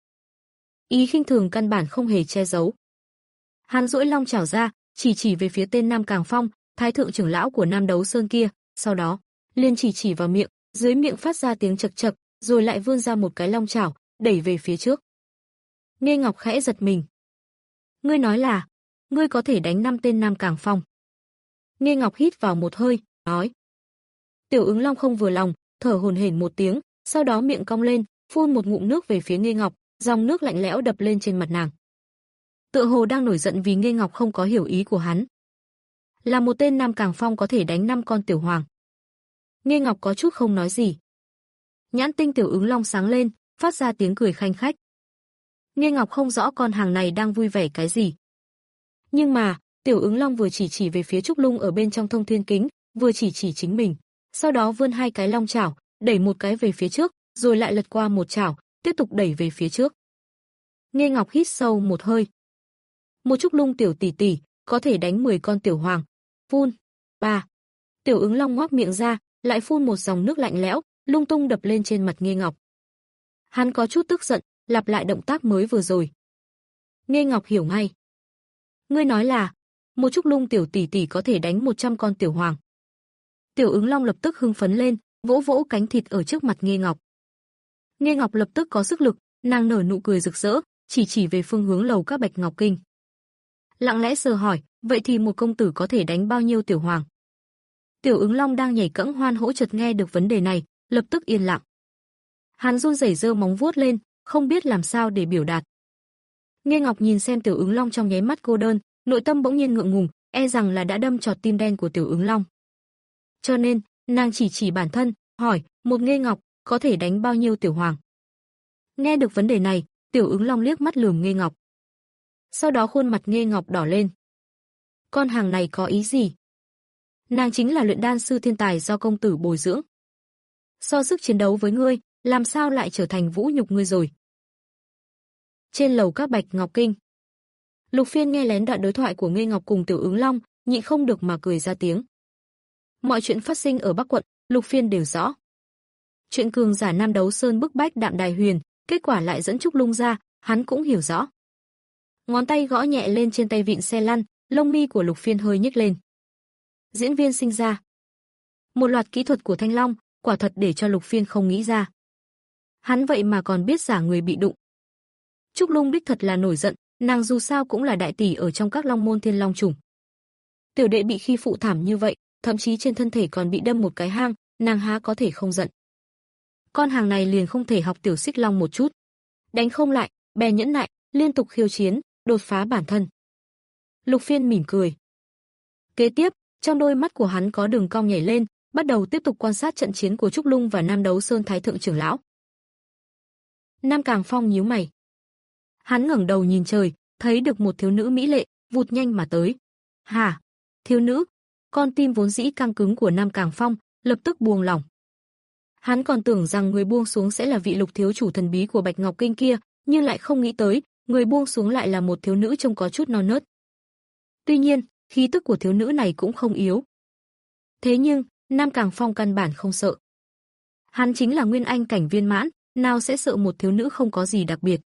Ý khinh thường căn bản không hề che giấu. Hắn duỗi long chảo ra, chỉ chỉ về phía tên Nam Cảng Phong, thái thượng trưởng lão của Nam Đấu Sơn kia, sau đó, liền chỉ chỉ vào miệng, dưới miệng phát ra tiếng chậc chậc, rồi lại vươn ra một cái long chảo, đẩy về phía trước. Nghê Ngọc khẽ giật mình. Ngươi nói là, ngươi có thể đánh năm tên Nam Cảng Phong. Nghê Ngọc hít vào một hơi, nói. Tiểu Ứng Long không vừa lòng, thở hổn hển một tiếng, sau đó miệng cong lên, phun một ngụm nước về phía Nghê Ngọc, dòng nước lạnh lẽo đập lên trên mặt nàng. Tựa hồ đang nổi giận vì Nghê Ngọc không có hiểu ý của hắn. Là một tên Nam Cảng Phong có thể đánh năm con tiểu hoàng. Nghê Ngọc có chút không nói gì. Nhãn tinh Tiểu Ứng Long sáng lên, phát ra tiếng cười khanh khách. Nghê Ngọc không rõ con hàng này đang vui vẻ cái gì. Nhưng mà, Tiểu Ứng Long vừa chỉ chỉ về phía Trúc Lung ở bên trong thông thiên kính, vừa chỉ chỉ chính mình. Sau đó vươn hai cái long chảo, đẩy một cái về phía trước, rồi lại lật qua một chảo, tiếp tục đẩy về phía trước. Nghê Ngọc hít sâu một hơi. Một Trúc Lung tiểu tỷ tỷ, có thể đánh mười con tiểu hoàng. Phun. Ba. Tiểu Ứng Long ngoác miệng ra, lại phun một dòng nước lạnh lẽo, lung tung đập lên trên mặt Nghê Ngọc. Hắn có chút tức giận, lặp lại động tác mới vừa rồi. Nghê Ngọc hiểu ngay. Ngươi nói là, một Trúc Lung tiểu tỷ tỷ có thể đánh một trăm con tiểu hoàng. Tiểu Ứng Long lập tức hưng phấn lên, vỗ vỗ cánh thịt ở trước mặt Nghê Ngọc. Nghê Ngọc lập tức có sức lực, nàng nở nụ cười rực rỡ, chỉ chỉ về phương hướng lầu các Bạch Ngọc Kinh. Lặng lẽ sờ hỏi, vậy thì một công tử có thể đánh bao nhiêu tiểu hoàng? Tiểu Ứng Long đang nhảy cẫng hoan hỗ chợt nghe được vấn đề này, lập tức yên lặng. Hắn run rẩy giơ móng vuốt lên, không biết làm sao để biểu đạt. Nghê Ngọc nhìn xem Tiểu Ứng Long trong nháy mắt cô đơn, nội tâm bỗng nhiên ngượng ngùng, e rằng là đã đâm trọt tim đen của Tiểu Ứng Long. Cho nên, nàng chỉ chỉ bản thân, hỏi, một Nghê Ngọc có thể đánh bao nhiêu tiểu hoàng? Nghe được vấn đề này, Tiểu Ứng Long liếc mắt lườm Nghê Ngọc. Sau đó khuôn mặt Nghê Ngọc đỏ lên. Con hàng này có ý gì? Nàng chính là luyện đan sư thiên tài do công tử bồi dưỡng. So sức chiến đấu với ngươi, làm sao lại trở thành vũ nhục ngươi rồi? Trên lầu các Bạch Ngọc Kinh, Lục Phiên nghe lén đoạn đối thoại của Nghê Ngọc cùng Tiểu Ứng Long, nhịn không được mà cười ra tiếng. Mọi chuyện phát sinh ở Bắc quận, Lục Phiên đều rõ. Chuyện cường giả Nam Đấu Sơn bức bách Đạm Đài Huyền, kết quả lại dẫn Trúc Lung ra, hắn cũng hiểu rõ. Ngón tay gõ nhẹ lên trên tay vịn xe lăn, lông mi của Lục Phiên hơi nhếch lên. Diễn viên sinh ra. Một loạt kỹ thuật của Thanh Long, quả thật để cho Lục Phiên không nghĩ ra. Hắn vậy mà còn biết giả người bị đụng. Trúc Lung đích thật là nổi giận, nàng dù sao cũng là đại tỷ ở trong các Long môn Thiên Long chủng. Tiểu đệ bị khi phụ thảm như vậy, thậm chí trên thân thể còn bị đâm một cái hang, nàng há có thể không giận. Con hàng này liền không thể học Tiểu Xích Long một chút. Đánh không lại, bè nhẫn nại, liên tục khiêu chiến, đột phá bản thân. Lục Phiên mỉm cười. Kế tiếp, trong đôi mắt của hắn có đường cong nhảy lên, bắt đầu tiếp tục quan sát trận chiến của Trúc Lung và Nam Đấu Sơn Thái thượng trưởng lão. Nam Càng Phong nhíu mày. Hắn ngẩng đầu nhìn trời, thấy được một thiếu nữ mỹ lệ, vụt nhanh mà tới. Hả? Thiếu nữ? Con tim vốn dĩ căng cứng của Nam Càng Phong lập tức buông lỏng. Hắn còn tưởng rằng người buông xuống sẽ là vị Lục thiếu chủ thần bí của Bạch Ngọc Kinh kia, nhưng lại không nghĩ tới, người buông xuống lại là một thiếu nữ trông có chút non nớt. Tuy nhiên, khí tức của thiếu nữ này cũng không yếu. Thế nhưng, Nam Càng Phong căn bản không sợ. Hắn chính là nguyên anh cảnh viên mãn, nào sẽ sợ một thiếu nữ không có gì đặc biệt.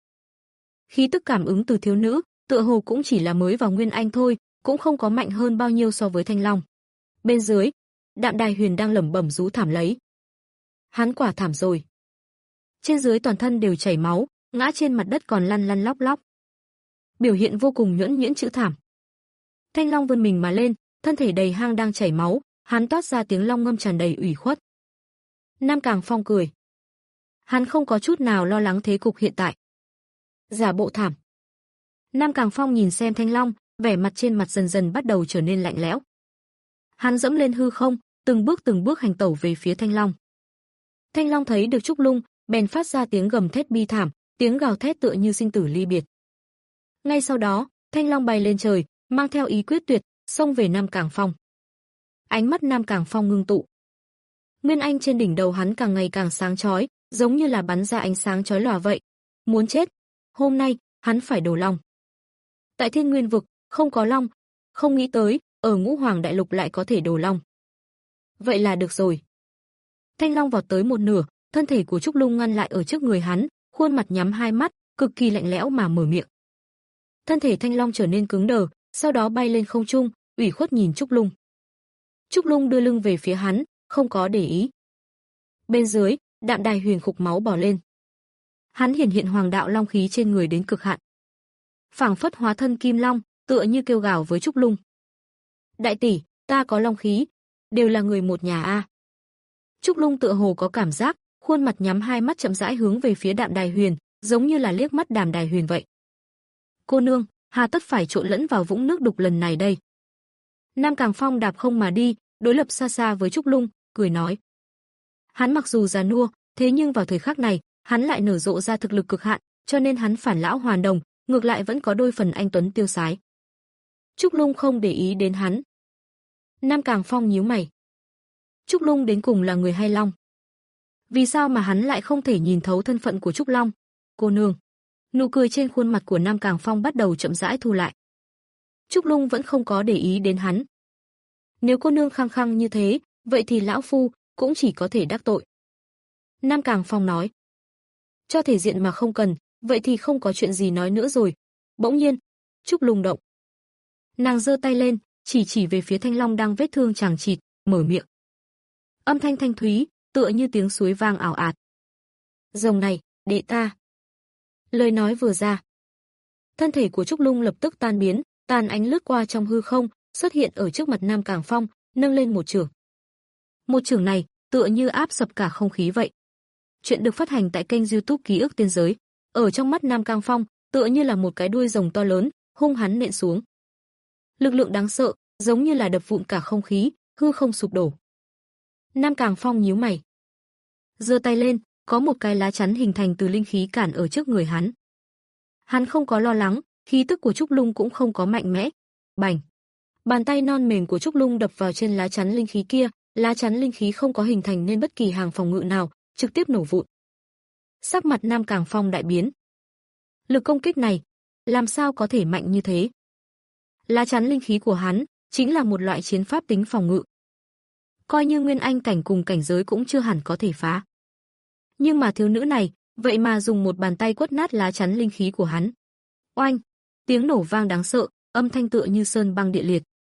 Khí tức cảm ứng từ thiếu nữ, tựa hồ cũng chỉ là mới vào nguyên anh thôi, cũng không có mạnh hơn bao nhiêu so với Thanh Long. Bên dưới, Đạm Đài Huyền đang lẩm bẩm rú thảm lấy. Hắn quả thảm rồi. Trên dưới toàn thân đều chảy máu, ngã trên mặt đất còn lăn lăn lóc lóc. Biểu hiện vô cùng nhuyễn nhuyễn chữ thảm. Thanh Long vươn mình mà lên, thân thể đầy hang đang chảy máu, hắn toát ra tiếng long ngâm tràn đầy ủy khuất. Nam Càng Phong cười. Hắn không có chút nào lo lắng thế cục hiện tại. Giả bộ thảm. Nam Càng Phong nhìn xem Thanh Long, vẻ mặt trên mặt dần dần bắt đầu trở nên lạnh lẽo. Hắn dẫm lên hư không, từng bước từng bước hành tẩu về phía Thanh Long. Thanh Long thấy được Trúc Lung, bèn phát ra tiếng gầm thét bi thảm, tiếng gào thét tựa như sinh tử ly biệt. Ngay sau đó, Thanh Long bay lên trời, mang theo ý quyết tuyệt, xông về Nam Càng Phong. Ánh mắt Nam Càng Phong ngưng tụ. Nguyên anh trên đỉnh đầu hắn càng ngày càng sáng chói, giống như là bắn ra ánh sáng chói lòa vậy. Muốn chết, hôm nay hắn phải đổ long. Tại Thiên Nguyên vực không có long, không nghĩ tới ở Ngũ Hoàng đại lục lại có thể đổ long. Vậy là được rồi. Thanh Long vọt tới một nửa, thân thể của Trúc Lung ngăn lại ở trước người hắn, khuôn mặt nhắm hai mắt, cực kỳ lạnh lẽo mà mở miệng. Thân thể Thanh Long trở nên cứng đờ, sau đó bay lên không trung, ủy khuất nhìn Trúc Lung. Trúc Lung đưa lưng về phía hắn, không có để ý. Bên dưới, Đạm Đài Huyền khục máu bò lên. Hắn hiển hiện hoàng đạo long khí trên người đến cực hạn. Phảng phất hóa thân kim long, tựa như kêu gào với Trúc Lung. Đại tỷ, ta có long khí, đều là người một nhà a. Trúc Lung tựa hồ có cảm giác, khuôn mặt nhắm hai mắt chậm rãi hướng về phía Đạm Đài Huyền, giống như là liếc mắt Đạm Đài Huyền vậy. Cô nương, hà tất phải trộn lẫn vào vũng nước đục lần này đây. Nam Càng Phong đạp không mà đi, đối lập xa xa với Trúc Lung, cười nói. Hắn mặc dù già nua, thế nhưng vào thời khắc này, hắn lại nở rộ ra thực lực cực hạn, cho nên hắn phản lão hoàn đồng, ngược lại vẫn có đôi phần anh tuấn tiêu sái. Trúc Lung không để ý đến hắn. Nam Càng Phong nhíu mày. Trúc Lung đến cùng là người hay long? Vì sao mà hắn lại không thể nhìn thấu thân phận của Trúc Long? Cô nương. Nụ cười trên khuôn mặt của Nam Càng Phong bắt đầu chậm rãi thu lại. Trúc Lung vẫn không có để ý đến hắn. Nếu cô nương khăng khăng như thế, vậy thì lão phu cũng chỉ có thể đắc tội. Nam Càng Phong nói. Cho thể diện mà không cần, vậy thì không có chuyện gì nói nữa rồi. Bỗng nhiên, Trúc Lung động. Nàng giơ tay lên, chỉ chỉ về phía Thanh Long đang vết thương chằng chịt, mở miệng. Âm thanh thanh thúy, tựa như tiếng suối vang ảo ạt. Rồng này, đệ ta. Lời nói vừa ra, thân thể của Trúc Lung lập tức tan biến, tàn ánh lướt qua trong hư không, xuất hiện ở trước mặt Nam Càng Phong, nâng lên một chưởng. Một chưởng này, tựa như áp sập cả không khí vậy. Chuyện được phát hành tại kênh YouTube Ký ức Tiên Giới. Ở trong mắt Nam Càng Phong, tựa như là một cái đuôi rồng to lớn, hung hãn nện xuống. Lực lượng đáng sợ, giống như là đập vụn cả không khí, hư không sụp đổ. Nam Càng Phong nhíu mày. Giơ tay lên, có một cái lá chắn hình thành từ linh khí cản ở trước người hắn. Hắn không có lo lắng, khí tức của Trúc Lung cũng không có mạnh mẽ. Bành! Bàn tay non mềm của Trúc Lung đập vào trên lá chắn linh khí kia, lá chắn linh khí không có hình thành nên bất kỳ hàng phòng ngự nào, trực tiếp nổ vụn. Sắc mặt Nam Cảng Phong đại biến. Lực công kích này, làm sao có thể mạnh như thế? Lá chắn linh khí của hắn chính là một loại chiến pháp tính phòng ngự. Coi như nguyên anh cảnh cùng cảnh giới cũng chưa hẳn có thể phá. Nhưng mà thiếu nữ này, vậy mà dùng một bàn tay quất nát lá chắn linh khí của hắn. Oanh! Tiếng nổ vang đáng sợ, âm thanh tựa như sơn băng địa liệt.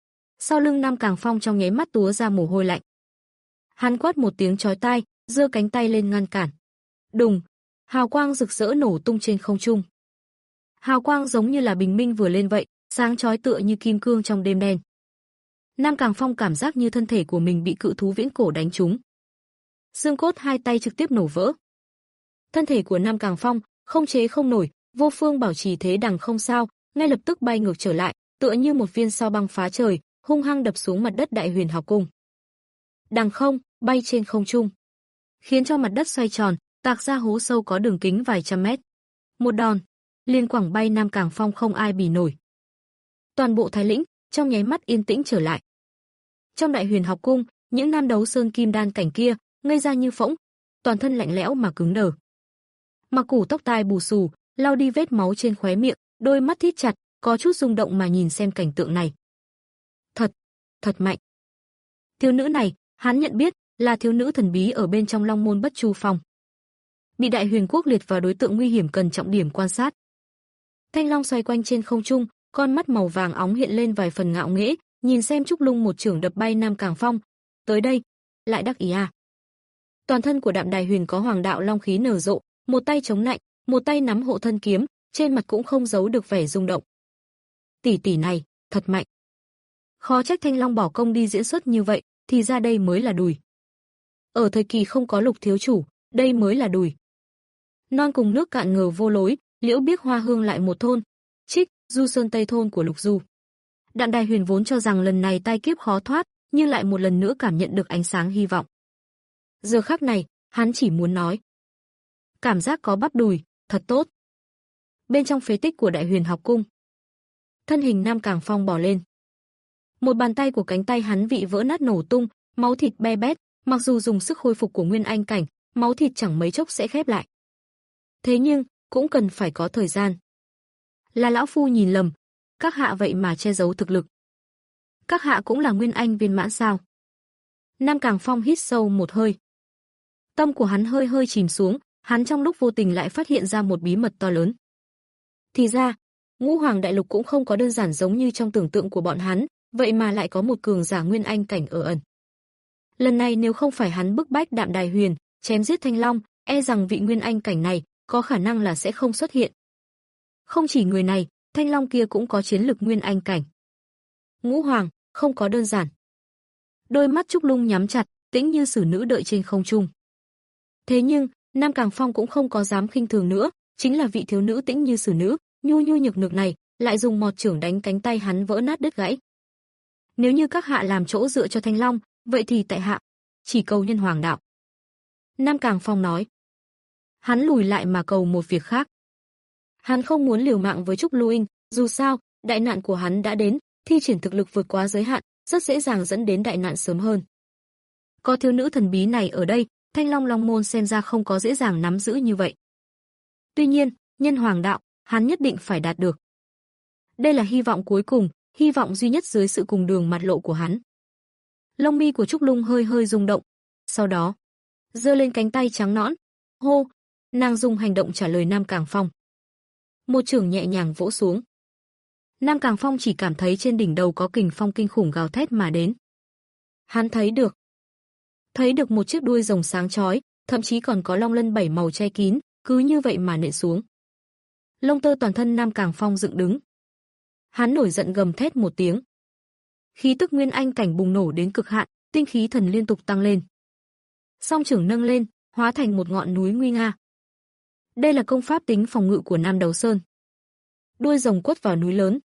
Sau lưng Nam Cảng Phong trong nháy mắt túa ra mồ hôi lạnh. Hắn quát một tiếng chói tai, giơ cánh tay lên ngăn cản. Đùng! Hào quang rực rỡ nổ tung trên không trung. Hào quang giống như là bình minh vừa lên vậy, sáng chói tựa như kim cương trong đêm đen. Nam Cảng Phong cảm giác như thân thể của mình bị cự thú viễn cổ đánh trúng. Xương cốt hai tay trực tiếp nổ vỡ. Thân thể của Nam Cảng Phong không chế không nổi, vô phương bảo trì thế đằng không sao, ngay lập tức bay ngược trở lại, tựa như một viên sao băng phá trời, hung hăng đập xuống mặt đất Đại Huyền Học Cung. Đằng không, bay trên không trung, khiến cho mặt đất xoay tròn, tạc ra hố sâu có đường kính vài trăm mét. Một đòn, liền quẳng bay Nam Cảng Phong không ai bì nổi. Toàn bộ Thái Lĩnh trong nháy mắt yên tĩnh trở lại. Trong Đại Huyền Học Cung, những nam đấu sơn kim đan cảnh kia ngây ra như phỗng, toàn thân lạnh lẽo mà cứng đờ. Mặc Củ tóc tai bù xù, lau đi vết máu trên khóe miệng, đôi mắt thít chặt, có chút rung động mà nhìn xem cảnh tượng này. Thật, thật mạnh. Thiếu nữ này, hắn nhận biết, là thiếu nữ thần bí ở bên trong Long Môn Bất Chu Phong. Bị Đại Huyền Quốc liệt vào đối tượng nguy hiểm cần trọng điểm quan sát. Thanh long xoay quanh trên không trung, con mắt màu vàng óng hiện lên vài phần ngạo nghễ, nhìn xem Trúc Lung một chưởng đập bay Nam Cảng Phong. Tới đây, lại đắc ý à? Toàn thân của Đạm Đài Huyền có hoàng đạo long khí nở rộ, một tay chống nạnh, một tay nắm hộ thân kiếm, trên mặt cũng không giấu được vẻ rung động. Tỷ tỷ này, thật mạnh. Khó trách Thanh Long bỏ công đi diễn xuất như vậy, thì ra đây mới là đùi. Ở thời kỳ không có Lục thiếu chủ, đây mới là đùi. Non cùng nước cạn ngờ vô lối, liễu biếc hoa hương lại một thôn. Trích, Du Sơn Tây thôn của Lục Du. Đạm Đài Huyền vốn cho rằng lần này tai kiếp khó thoát, nhưng lại một lần nữa cảm nhận được ánh sáng hy vọng. Giờ khắc này, hắn chỉ muốn nói. Cảm giác có bắp đùi, thật tốt. Bên trong phế tích của Đại Huyền Học Cung, thân hình Nam Cảng Phong bò lên. Một bàn tay của cánh tay hắn bị vỡ nát nổ tung, máu thịt be bét, mặc dù dùng sức khôi phục của nguyên anh cảnh, máu thịt chẳng mấy chốc sẽ khép lại. Thế nhưng, cũng cần phải có thời gian. Là lão phu nhìn lầm, các hạ vậy mà che giấu thực lực. Các hạ cũng là nguyên anh viên mãn sao? Nam Cảng Phong hít sâu một hơi. Tâm của hắn hơi hơi chìm xuống, hắn trong lúc vô tình lại phát hiện ra một bí mật to lớn. Thì ra, Ngũ Hoàng Đại Lục cũng không có đơn giản giống như trong tưởng tượng của bọn hắn, vậy mà lại có một cường giả nguyên anh cảnh ở ẩn. Lần này nếu không phải hắn bức bách Đạm Đài Huyền, chém giết Thanh Long, e rằng vị nguyên anh cảnh này có khả năng là sẽ không xuất hiện. Không chỉ người này, Thanh Long kia cũng có chiến lực nguyên anh cảnh. Ngũ Hoàng, không có đơn giản. Đôi mắt Trúc Lung nhắm chặt, tĩnh như xử nữ đợi trên không trung. Thế nhưng, Nam Cảng Phong cũng không có dám khinh thường nữa, chính là vị thiếu nữ tĩnh như xử nữ, nhu nhu nhược nhược này, lại dùng mọt chưởng đánh cánh tay hắn vỡ nát đứt gãy. Nếu như các hạ làm chỗ dựa cho Thanh Long, vậy thì tại hạ chỉ cầu nhân hoàng đạo. Nam Cảng Phong nói. Hắn lùi lại mà cầu một việc khác. Hắn không muốn liều mạng với Trúc Lưu Inh, dù sao, đại nạn của hắn đã đến, thi triển thực lực vượt quá giới hạn, rất dễ dàng dẫn đến đại nạn sớm hơn. Có thiếu nữ thần bí này ở đây, Thanh Long Long môn xem ra không có dễ dàng nắm giữ như vậy. Tuy nhiên, nhân hoàng đạo, hắn nhất định phải đạt được. Đây là hy vọng cuối cùng, hy vọng duy nhất dưới sự cùng đường mặt lộ của hắn. Lông mi của Trúc Lung hơi hơi rung động, sau đó giơ lên cánh tay trắng nõn, hô, nàng dùng hành động trả lời Nam Cảng Phong. Một chưởng nhẹ nhàng vỗ xuống. Nam Cảng Phong chỉ cảm thấy trên đỉnh đầu có kình phong kinh khủng gào thét mà đến. Hắn thấy được, thấy được một chiếc đuôi rồng sáng chói, thậm chí còn có long lân bảy màu che kín, cứ như vậy mà nện xuống. Lông tơ toàn thân Nam Cảng Phong dựng đứng. Hắn nổi giận gầm thét một tiếng. Khí tức nguyên anh cảnh bùng nổ đến cực hạn, tinh khí thần liên tục tăng lên. Song chưởng nâng lên, hóa thành một ngọn núi nguy nga. Đây là công pháp tính phòng ngự của Nam Đấu Sơn. Đuôi rồng quất vào núi lớn.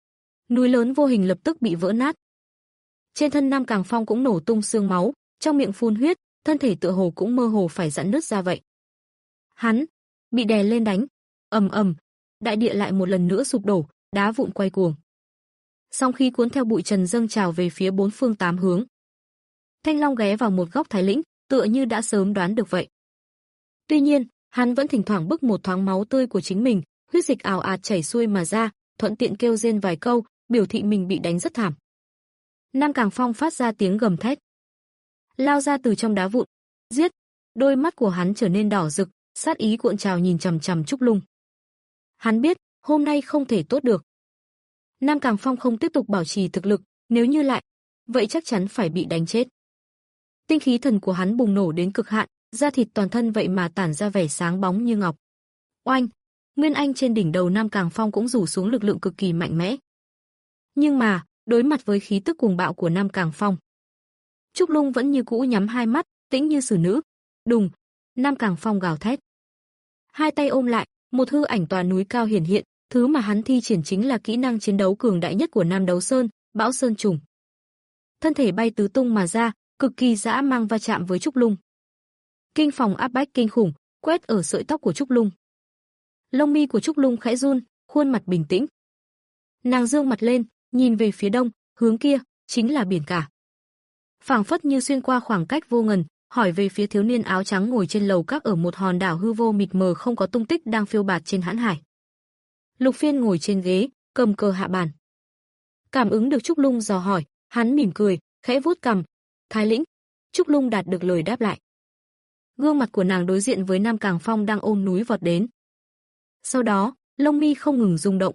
Núi lớn vô hình lập tức bị vỡ nát. Trên thân Nam Cảng Phong cũng nổ tung xương máu, trong miệng phun huyết, thân thể tựa hồ cũng mơ hồ phải giãn nứt ra vậy. Hắn bị đè lên đánh, ầm ầm, đại địa lại một lần nữa sụp đổ, đá vụn quay cuồng. Song khí cuốn theo bụi trần dâng trào về phía bốn phương tám hướng. Thanh Long ghé vào một góc Thái Lĩnh, tựa như đã sớm đoán được vậy. Tuy nhiên, hắn vẫn thỉnh thoảng bức một thoáng máu tươi của chính mình, huyết dịch ào ạt chảy xuôi mà ra, thuận tiện kêu rên vài câu, biểu thị mình bị đánh rất thảm. Nam Càng Phong phát ra tiếng gầm thét, lao ra từ trong đá vụn, giết. Đôi mắt của hắn trở nên đỏ rực, sát ý cuộn trào nhìn chằm chằm Trúc Lung. Hắn biết, hôm nay không thể tốt được. Nam Càng Phong không tiếp tục bảo trì thực lực, nếu như lại, vậy chắc chắn phải bị đánh chết. Tinh khí thần của hắn bùng nổ đến cực hạn, da thịt toàn thân vậy mà tản ra vẻ sáng bóng như ngọc. Oanh! Nguyên Anh trên đỉnh đầu Nam Càng Phong cũng rủ xuống lực lượng cực kỳ mạnh mẽ. Nhưng mà, đối mặt với khí tức cuồng bạo của Nam Càng Phong, Trúc Lung vẫn như cũ nhắm hai mắt, tĩnh như xử nữ. Đùng! Nam Càng Phong gào thét. Hai tay ôm lại, một hư ảnh tòa núi cao hiển hiện, thứ mà hắn thi triển chính là kỹ năng chiến đấu cường đại nhất của Nam Đấu Sơn, Bão Sơn Trùng. Thân thể bay tứ tung mà ra, cực kỳ dã mang va chạm với Trúc Lung. Kinh phòng áp bách kinh khủng, quét ở sợi tóc của Trúc Lung. Lông mi của Trúc Lung khẽ run, khuôn mặt bình tĩnh. Nàng dương mặt lên, nhìn về phía đông, hướng kia chính là biển cả. Phảng phất như xuyên qua khoảng cách vô ngần, hỏi về phía thiếu niên áo trắng ngồi trên lầu các ở một hòn đảo hư vô mịt mờ không có tung tích đang phiêu bạt trên hãn hải. Lục Phiên ngồi trên ghế, cầm cờ hạ bàn. Cảm ứng được Trúc Lung dò hỏi, hắn mỉm cười, khẽ vuốt cằm. Thái Lĩnh. Trúc Lung đạt được lời đáp lại. Gương mặt của nàng đối diện với Nam Càng Phong đang ôm núi vọt đến. Sau đó, lông mi không ngừng rung động.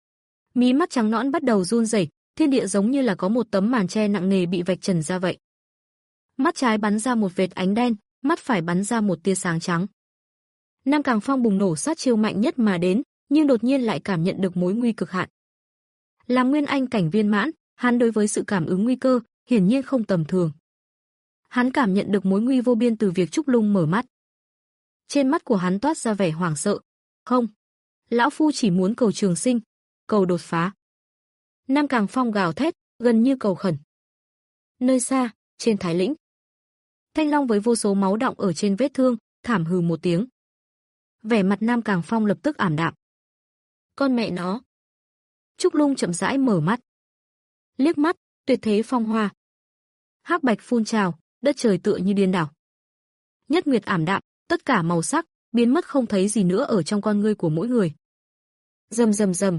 Mí mắt trắng nõn bắt đầu run rẩy, thiên địa giống như là có một tấm màn che nặng nề bị vạch trần ra vậy. Mắt trái bắn ra một vệt ánh đen, mắt phải bắn ra một tia sáng trắng. Nam Càng Phong bùng nổ sát chiêu mạnh nhất mà đến, nhưng đột nhiên lại cảm nhận được mối nguy cực hạn. Làm Nguyên Anh cảnh viên mãn, hắn đối với sự cảm ứng nguy cơ hiển nhiên không tầm thường. Hắn cảm nhận được mối nguy vô biên từ việc Trúc Lung mở mắt. Trên mắt của hắn toát ra vẻ hoảng sợ. Không, lão phu chỉ muốn cầu trường sinh, cầu đột phá. Nam Càng Phong gào thét, gần như cầu khẩn. Nơi xa, trên Thái Lĩnh, Thanh Long với vô số máu đọng ở trên vết thương, thảm hừ một tiếng. Vẻ mặt Nam Càng Phong lập tức ảm đạm. Con mẹ nó. Trúc Lung chậm rãi mở mắt. Liếc mắt, tuyệt thế phong hoa. Hắc bạch phun trào, đất trời tựa như điên đảo. Nhất nguyệt ảm đạm, tất cả màu sắc biến mất không thấy gì nữa ở trong con ngươi của mỗi người. Rầm rầm rầm.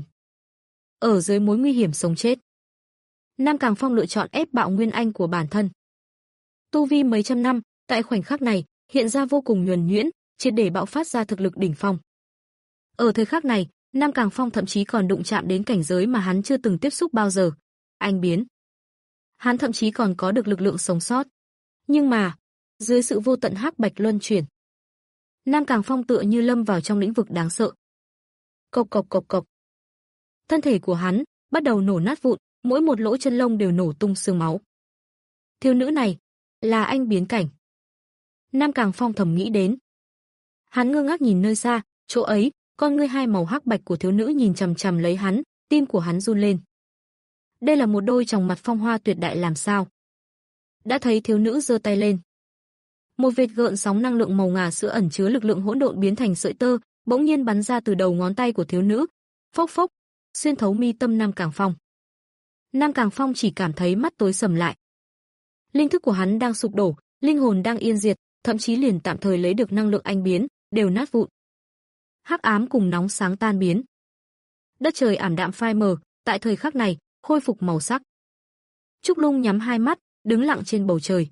Ở dưới mối nguy hiểm sống chết, Nam Càng Phong lựa chọn ép bạo Nguyên Anh của bản thân. Tu vi mấy trăm năm, tại khoảnh khắc này, hiện ra vô cùng nhuần nhuyễn, triệt để bạo phát ra thực lực đỉnh phong. Ở thời khắc này, Nam Càng Phong thậm chí còn đụng chạm đến cảnh giới mà hắn chưa từng tiếp xúc bao giờ. Anh biến. Hắn thậm chí còn có được lực lượng sống sót. Nhưng mà, dưới sự vô tận hắc bạch luân chuyển, Nam Càng Phong tựa như lâm vào trong lĩnh vực đáng sợ. Cộc cộc cộc cộc. Thân thể của hắn bắt đầu nổ nát vụn, mỗi một lỗ chân lông đều nổ tung xương máu. Thiếu nữ này là anh biến cảnh. Nam Càng Phong thầm nghĩ đến. Hắn ngơ ngác nhìn nơi xa, chỗ ấy, con ngươi hai màu hắc bạch của thiếu nữ nhìn chằm chằm lấy hắn, tim của hắn run lên. Đây là một đôi tròng mặt phong hoa tuyệt đại làm sao? Đã thấy thiếu nữ giơ tay lên. Một vệt gợn sóng năng lượng màu ngà sữa ẩn chứa lực lượng hỗn độn biến thành sợi tơ, bỗng nhiên bắn ra từ đầu ngón tay của thiếu nữ, phốc phốc, xuyên thấu mi tâm Nam Càng Phong. Nam Càng Phong chỉ cảm thấy mắt tối sầm lại. Linh thức của hắn đang sụp đổ, linh hồn đang yên diệt, thậm chí liền tạm thời lấy được năng lượng anh biến, đều nát vụn. Hắc ám cùng nóng sáng tan biến. Đất trời ảm đạm phai mờ, tại thời khắc này, khôi phục màu sắc. Trúc Lung nhắm hai mắt, đứng lặng trên bầu trời.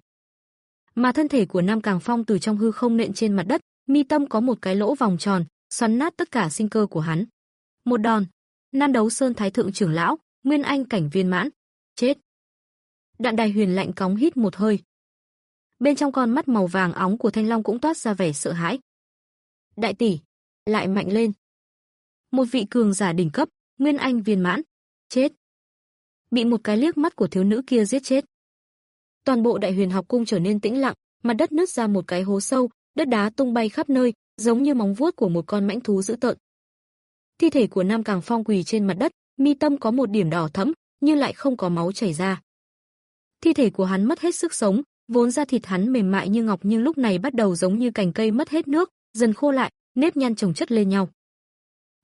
Mà thân thể của Nam Càng Phong từ trong hư không nện trên mặt đất, mi tâm có một cái lỗ vòng tròn, xoắn nát tất cả sinh cơ của hắn. Một đòn, Nam Đấu Sơn Thái thượng trưởng lão, Nguyên Anh cảnh viên mãn, chết. Đạn Đài Huyền lạnh cóng hít một hơi. Bên trong con mắt màu vàng óng của Thanh Long cũng toát ra vẻ sợ hãi. Đại tỷ, lại mạnh lên. Một vị cường giả đỉnh cấp, Nguyên Anh viên mãn, chết. Bị một cái liếc mắt của thiếu nữ kia giết chết. Toàn bộ Đại Huyền học cung trở nên tĩnh lặng, mặt đất nứt ra một cái hố sâu, đất đá tung bay khắp nơi, giống như móng vuốt của một con mãnh thú dữ tợn. Thi thể của Nam Càng Phong quỳ trên mặt đất, mi tâm có một điểm đỏ thẫm, nhưng lại không có máu chảy ra. Thi thể của hắn mất hết sức sống, vốn da thịt hắn mềm mại như ngọc nhưng lúc này bắt đầu giống như cành cây mất hết nước, dần khô lại, nếp nhăn chồng chất lên nhau.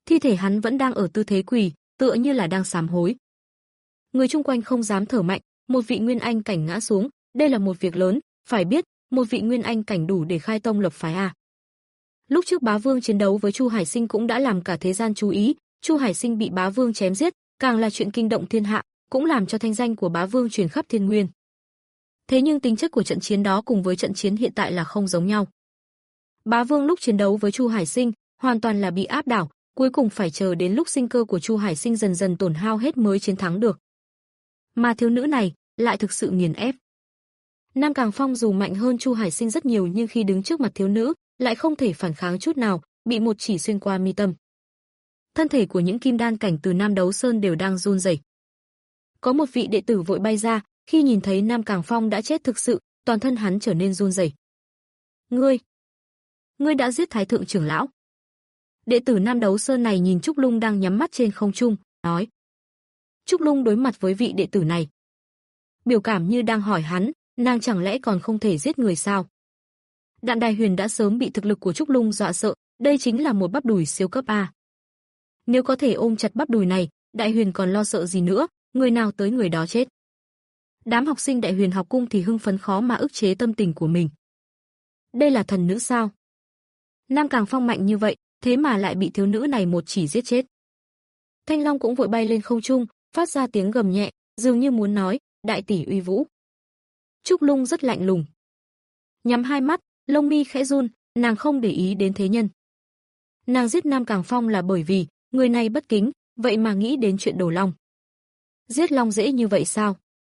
Thi thể hắn vẫn đang ở tư thế quỳ, tựa như là đang sám hối. Người chung quanh không dám thở mạnh, một vị nguyên anh cảnh ngã xuống, đây là một việc lớn, phải biết, một vị nguyên anh cảnh đủ để khai tông lập phái à. Lúc trước Bá Vương chiến đấu với Chu Hải Sinh cũng đã làm cả thế gian chú ý, Chu Hải Sinh bị Bá Vương chém giết, càng là chuyện kinh động thiên hạ, cũng làm cho thanh danh của Bá Vương truyền khắp thiên nguyên. Thế nhưng tính chất của trận chiến đó cùng với trận chiến hiện tại là không giống nhau. Bá Vương lúc chiến đấu với Chu Hải Sinh, hoàn toàn là bị áp đảo, cuối cùng phải chờ đến lúc sinh cơ của Chu Hải Sinh dần dần tổn hao hết mới chiến thắng được. Mà thiếu nữ này lại thực sự nghiền ép. Nam Càng Phong dù mạnh hơn Chu Hải Sinh rất nhiều nhưng khi đứng trước mặt thiếu nữ, lại không thể phản kháng chút nào, bị một chỉ xuyên qua mi tâm. Thân thể của những kim đan cảnh từ Nam Đấu Sơn đều đang run rẩy. Có một vị đệ tử vội bay ra, khi nhìn thấy Nam Càng Phong đã chết thực sự, toàn thân hắn trở nên run rẩy. "Ngươi, ngươi đã giết Thái thượng trưởng lão?" Đệ tử Nam Đấu Sơn này nhìn Trúc Lung đang nhắm mắt trên không trung, nói. Trúc Lung đối mặt với vị đệ tử này, biểu cảm như đang hỏi hắn, nàng chẳng lẽ còn không thể giết người sao? Đạm Đài Huyền đã sớm bị thực lực của Trúc Lung dọa sợ, đây chính là một bắp đùi siêu cấp A. Nếu có thể ôm chặt bắp đùi này, Đại Huyền còn lo sợ gì nữa, người nào tới người đó chết. Đám học sinh Đại Huyền học cung thì hưng phấn khó mà ức chế tâm tình của mình. Đây là thần nữ sao? Nam Càng Phong mạnh như vậy, thế mà lại bị thiếu nữ này một chỉ giết chết. Thanh Long cũng vội bay lên không trung, phát ra tiếng gầm nhẹ, dường như muốn nói, đại tỷ uy vũ. Trúc Lung rất lạnh lùng. Nhắm hai mắt, lông mi khẽ run, nàng không để ý đến thế nhân. Nàng giết Nam Càng Phong là bởi vì, người này bất kính, vậy mà nghĩ đến chuyện đổ long. Giết long dễ như vậy sao?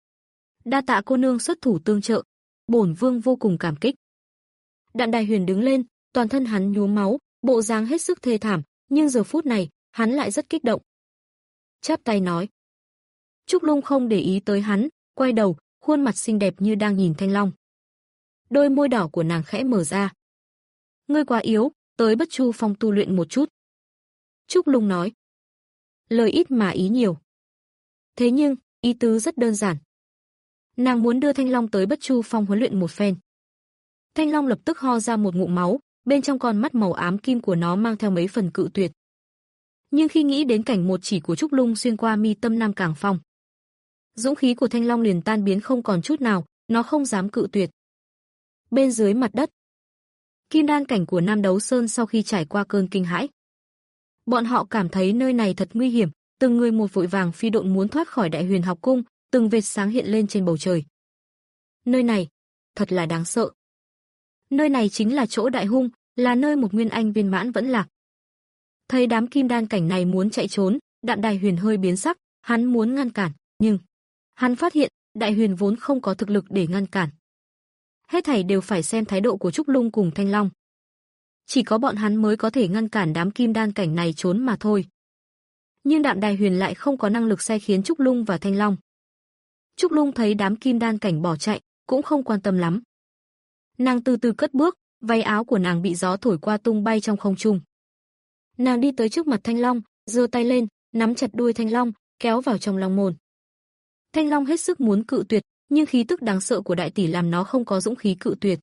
Đa tạ cô nương xuất thủ tương trợ, bổn vương vô cùng cảm kích. Đạm Đài Huyền đứng lên, toàn thân hắn nhuốm máu, bộ dáng hết sức thê thảm, nhưng giờ phút này, hắn lại rất kích động. Chắp tay nói. Trúc Lung không để ý tới hắn, quay đầu, khuôn mặt xinh đẹp như đang nhìn Thanh Long. Đôi môi đỏ của nàng khẽ mở ra. Ngươi quá yếu, tới Bất Chu Phong tu luyện một chút. Trúc Lung nói. Lời ít mà ý nhiều. Thế nhưng, ý tứ rất đơn giản. Nàng muốn đưa Thanh Long tới Bất Chu Phong huấn luyện một phen. Thanh Long lập tức ho ra một ngụm máu, bên trong con mắt màu ám kim của nó mang theo mấy phần cự tuyệt. Nhưng khi nghĩ đến cảnh một chỉ của Trúc Lung xuyên qua mi tâm Nam Càng Phong, dũng khí của Thanh Long liền tan biến không còn chút nào, nó không dám cự tuyệt. Bên dưới mặt đất, kim đan cảnh của Nam Đấu Sơn sau khi trải qua cơn kinh hãi, bọn họ cảm thấy nơi này thật nguy hiểm, từng người một vội vàng phi độn muốn thoát khỏi Đại Huyền học cung, từng vệt sáng hiện lên trên bầu trời. Nơi này, thật là đáng sợ. Nơi này chính là chỗ đại hung, là nơi một nguyên anh viên mãn vẫn lạc. Thấy đám kim đan cảnh này muốn chạy trốn, Đạm Đài Huyền hơi biến sắc, hắn muốn ngăn cản, nhưng hắn phát hiện, Đại Huyền vốn không có thực lực để ngăn cản. Hết thảy đều phải xem thái độ của Trúc Lung cùng Thanh Long. Chỉ có bọn hắn mới có thể ngăn cản đám kim đan cảnh này trốn mà thôi. Nhưng Đạm Đài Huyền lại không có năng lực sai khiến Trúc Lung và Thanh Long. Trúc Lung thấy đám kim đan cảnh bỏ chạy, cũng không quan tâm lắm. Nàng từ từ cất bước, váy áo của nàng bị gió thổi qua tung bay trong không trung. Nàng đi tới trước mặt Thanh Long, giơ tay lên, nắm chặt đuôi Thanh Long, kéo vào trong long môn. Thanh Long hết sức muốn cự tuyệt, nhưng khí tức đáng sợ của đại tỷ làm nó không có dũng khí cự tuyệt.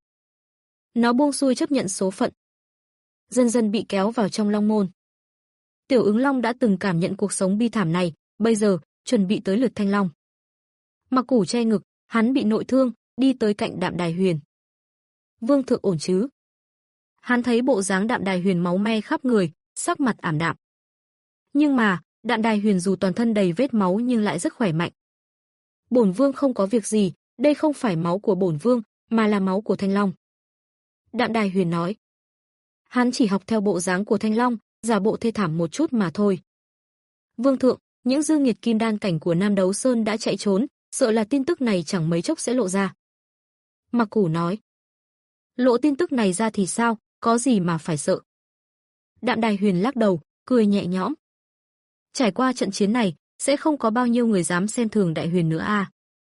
Nó buông xuôi chấp nhận số phận, dần dần bị kéo vào trong long môn. Tiểu Ứng Long đã từng cảm nhận cuộc sống bi thảm này, bây giờ chuẩn bị tới lượt Thanh Long. Mặc Củ che ngực, hắn bị nội thương, đi tới cạnh Đạm Đài Huyền. Vương thượng ổn chứ? Hắn thấy bộ dáng Đạm Đài Huyền máu me khắp người, sắc mặt ảm đạm. Nhưng mà, Đạm Đài Huyền dù toàn thân đầy vết máu nhưng lại rất khỏe mạnh. Bổn vương không có việc gì, đây không phải máu của bổn vương, mà là máu của Thanh Long. Đạm Đài Huyền nói. Hắn chỉ học theo bộ dáng của Thanh Long, giả bộ thê thảm một chút mà thôi. Vương thượng, những dư nghiệt kim đan cảnh của Nam Đấu Sơn đã chạy trốn, sợ là tin tức này chẳng mấy chốc sẽ lộ ra. Mặc Củ nói. Lộ tin tức này ra thì sao, có gì mà phải sợ. Đạm Đài Huyền lắc đầu, cười nhẹ nhõm. Trải qua trận chiến này, sẽ không có bao nhiêu người dám xem thường Đại Huyền nữa à.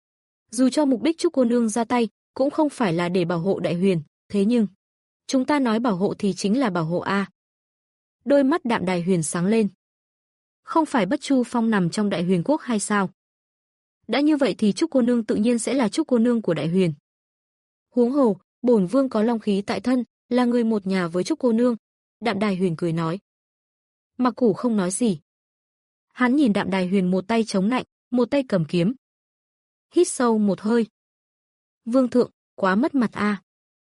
Dù cho mục đích Trúc cô nương ra tay, cũng không phải là để bảo hộ Đại Huyền, thế nhưng, chúng ta nói bảo hộ thì chính là bảo hộ a. Đôi mắt Đạm Đài Huyền sáng lên. Không phải Bất Chu Phong nằm trong Đại Huyền quốc hay sao? Đã như vậy thì Trúc cô nương tự nhiên sẽ là Trúc cô nương của Đại Huyền. Huống hồ, bổn vương có long khí tại thân, là người một nhà với Trúc cô nương. Đạm Đài Huyền cười nói. Mặc Củ không nói gì. Hắn nhìn Đạm Đài Huyền một tay chống nạnh, một tay cầm kiếm. Hít sâu một hơi. Vương thượng, quá mất mặt a.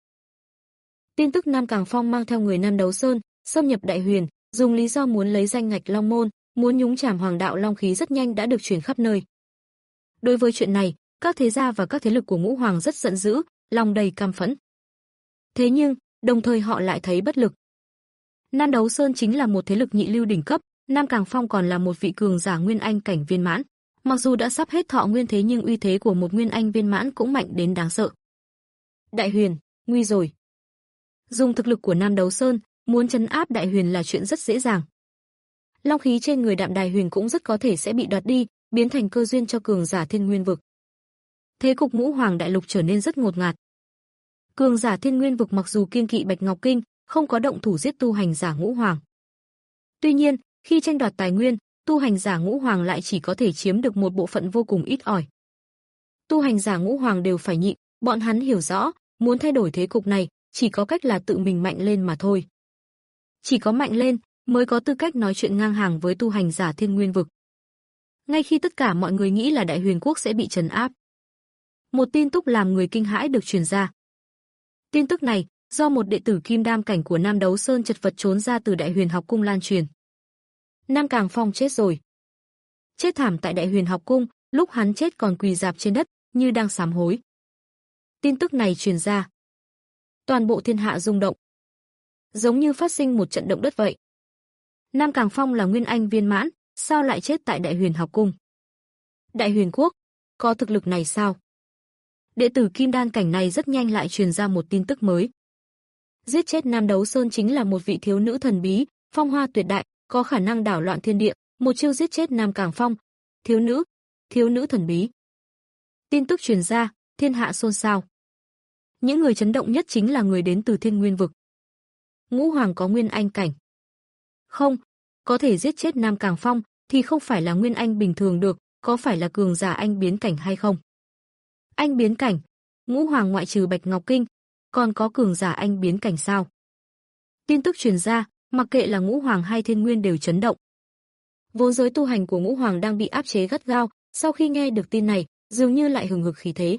Tin tức Nam Cảng Phong mang theo người Nam Đấu Sơn, xâm nhập Đại Huyền, dùng lý do muốn lấy danh ngạch Long Môn, muốn nhúng chàm Hoàng đạo Long khí rất nhanh đã được truyền khắp nơi. Đối với chuyện này, các thế gia và các thế lực của Ngũ Hoàng rất giận dữ, lòng đầy căm phẫn. Thế nhưng, đồng thời họ lại thấy bất lực. Nam Đấu Sơn chính là một thế lực nhị lưu đỉnh cấp, Nam Cảng Phong còn là một vị cường giả nguyên anh cảnh viên mãn. Mặc dù đã sắp hết thọ nguyên thế nhưng uy thế của một nguyên anh viên mãn cũng mạnh đến đáng sợ. Đại Huyền, nguy rồi. Dùng thực lực của Nam Đấu Sơn, muốn trấn áp Đại Huyền là chuyện rất dễ dàng. Long khí trên người Đạm Đài Huyền cũng rất có thể sẽ bị đoạt đi, biến thành cơ duyên cho cường giả Thiên Nguyên vực. Thế cục Ngũ Hoàng đại lục trở nên rất ngột ngạt. Cường giả Thiên Nguyên vực mặc dù kiêng kỵ Bạch Ngọc Kinh, không có động thủ giết tu hành giả Ngũ Hoàng. Tuy nhiên, khi tranh đoạt tài nguyên, tu hành giả Ngũ Hoàng lại chỉ có thể chiếm được một bộ phận vô cùng ít ỏi. Tu hành giả Ngũ Hoàng đều phải nhịn, bọn hắn hiểu rõ, muốn thay đổi thế cục này, chỉ có cách là tự mình mạnh lên mà thôi. Chỉ có mạnh lên mới có tư cách nói chuyện ngang hàng với tu hành giả Thiên Nguyên vực. Ngay khi tất cả mọi người nghĩ là Đại Huyền quốc sẽ bị trấn áp, một tin tức làm người kinh hãi được truyền ra. Tin tức này do một đệ tử Kim Đam cảnh của Nam Đấu Sơn chật vật trốn ra từ Đại Huyền học cung lan truyền. Nam Cảng Phong chết rồi. Chết thảm tại Đại Huyền học cung, lúc hắn chết còn quỳ rạp trên đất, như đang sám hối. Tin tức này truyền ra, toàn bộ thiên hạ rung động, giống như phát sinh một trận động đất vậy. Nam Cảng Phong là nguyên anh viên mãn, sao lại chết tại Đại Huyền học cung? Đại Huyền quốc có thực lực này sao? Đệ tử Kim Đan cảnh này rất nhanh lại truyền ra một tin tức mới. Giết chết Nam Đấu Sơn chính là một vị thiếu nữ thần bí, phong hoa tuyệt đại, có khả năng đảo loạn thiên địa, một chiêu giết chết Nam Cảng Phong. Thiếu nữ, thiếu nữ thần bí. Tin tức truyền ra, thiên hạ xôn xao. Những người chấn động nhất chính là người đến từ Thiên Nguyên vực. Ngũ Hoàng có nguyên anh cảnh. Không, có thể giết chết Nam Cảng Phong thì không phải là nguyên anh bình thường được, có phải là cường giả anh biến cảnh hay không? Anh biến cảnh, Ngũ Hoàng ngoại trừ Bạch Ngọc Kinh, còn có cường giả anh biến cảnh sao? Tin tức truyền ra, mặc kệ là Ngũ Hoàng hay Thiên Nguyên đều chấn động. Vốn giới tu hành của Ngũ Hoàng đang bị áp chế gắt gao, sau khi nghe được tin này, dường như lại hừng hực khí thế.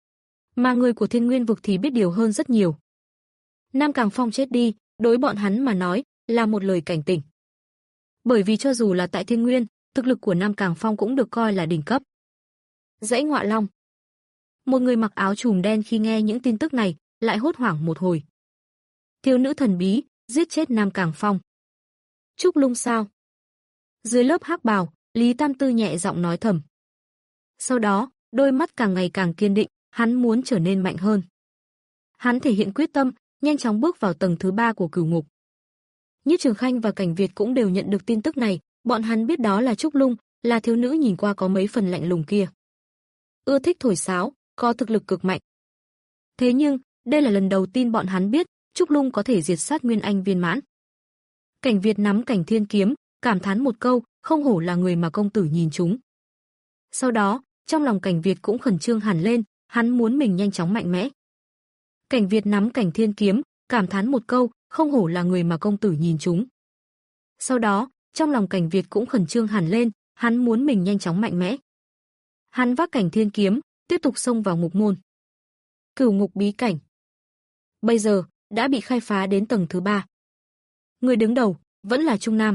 Mà người của Thiên Nguyên vực thì biết điều hơn rất nhiều. Nam Cảng Phong chết đi, đối bọn hắn mà nói, là một lời cảnh tỉnh. Bởi vì cho dù là tại Thiên Nguyên, thực lực của Nam Cảng Phong cũng được coi là đỉnh cấp. Dãy Ngọa Long. Một người mặc áo trùm đen khi nghe những tin tức này, lại hốt hoảng một hồi. Thiếu nữ thần bí, giết chết Nam Cảng Phong. Trúc Lung sao? Dưới lớp hắc bào, Lý Tam Tư nhẹ giọng nói thầm. Sau đó, đôi mắt càng ngày càng kiên định, hắn muốn trở nên mạnh hơn. Hắn thể hiện quyết tâm, nhanh chóng bước vào tầng thứ ba của cửu ngục. Nhiếp Trường Khanh và Cảnh Việt cũng đều nhận được tin tức này, bọn hắn biết đó là Trúc Lung, là thiếu nữ nhìn qua có mấy phần lạnh lùng kia. Ưa thích thổi sáo, có thực lực cực mạnh. Thế nhưng, đây là lần đầu tiên bọn hắn biết, Trúc Lung có thể diệt sát nguyên anh viên mãn. Cảnh Việt nắm Cảnh Thiên kiếm, cảm thán một câu, không hổ là người mà công tử nhìn chúng. Sau đó, trong lòng Cảnh Việt cũng khẩn trương hẳn lên, hắn muốn mình nhanh chóng mạnh mẽ. Cảnh Việt nắm Cảnh Thiên kiếm, cảm thán một câu, không hổ là người mà công tử nhìn chúng. Sau đó, trong lòng Cảnh Việt cũng khẩn trương hẳn lên, hắn muốn mình nhanh chóng mạnh mẽ. Hắn vác Cảnh Thiên kiếm, tiếp tục xông vào ngục môn. Cửu ngục bí cảnh. Bây giờ, đã bị khai phá đến tầng thứ ba. Người đứng đầu, vẫn là Trung Nam.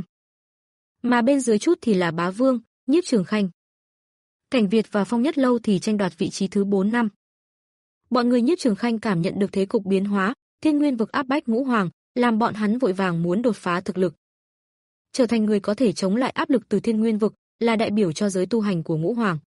Mà bên dưới chút thì là Bá Vương, Nhiếp Trường Khanh. Cảnh Việt và Phong Nhất Lâu thì tranh đoạt vị trí thứ bốn năm. Bọn người Nhiếp Trường Khanh cảm nhận được thế cục biến hóa, Thiên Nguyên vực áp bách Ngũ Hoàng, làm bọn hắn vội vàng muốn đột phá thực lực. Trở thành người có thể chống lại áp lực từ Thiên Nguyên vực, là đại biểu cho giới tu hành của Ngũ Hoàng.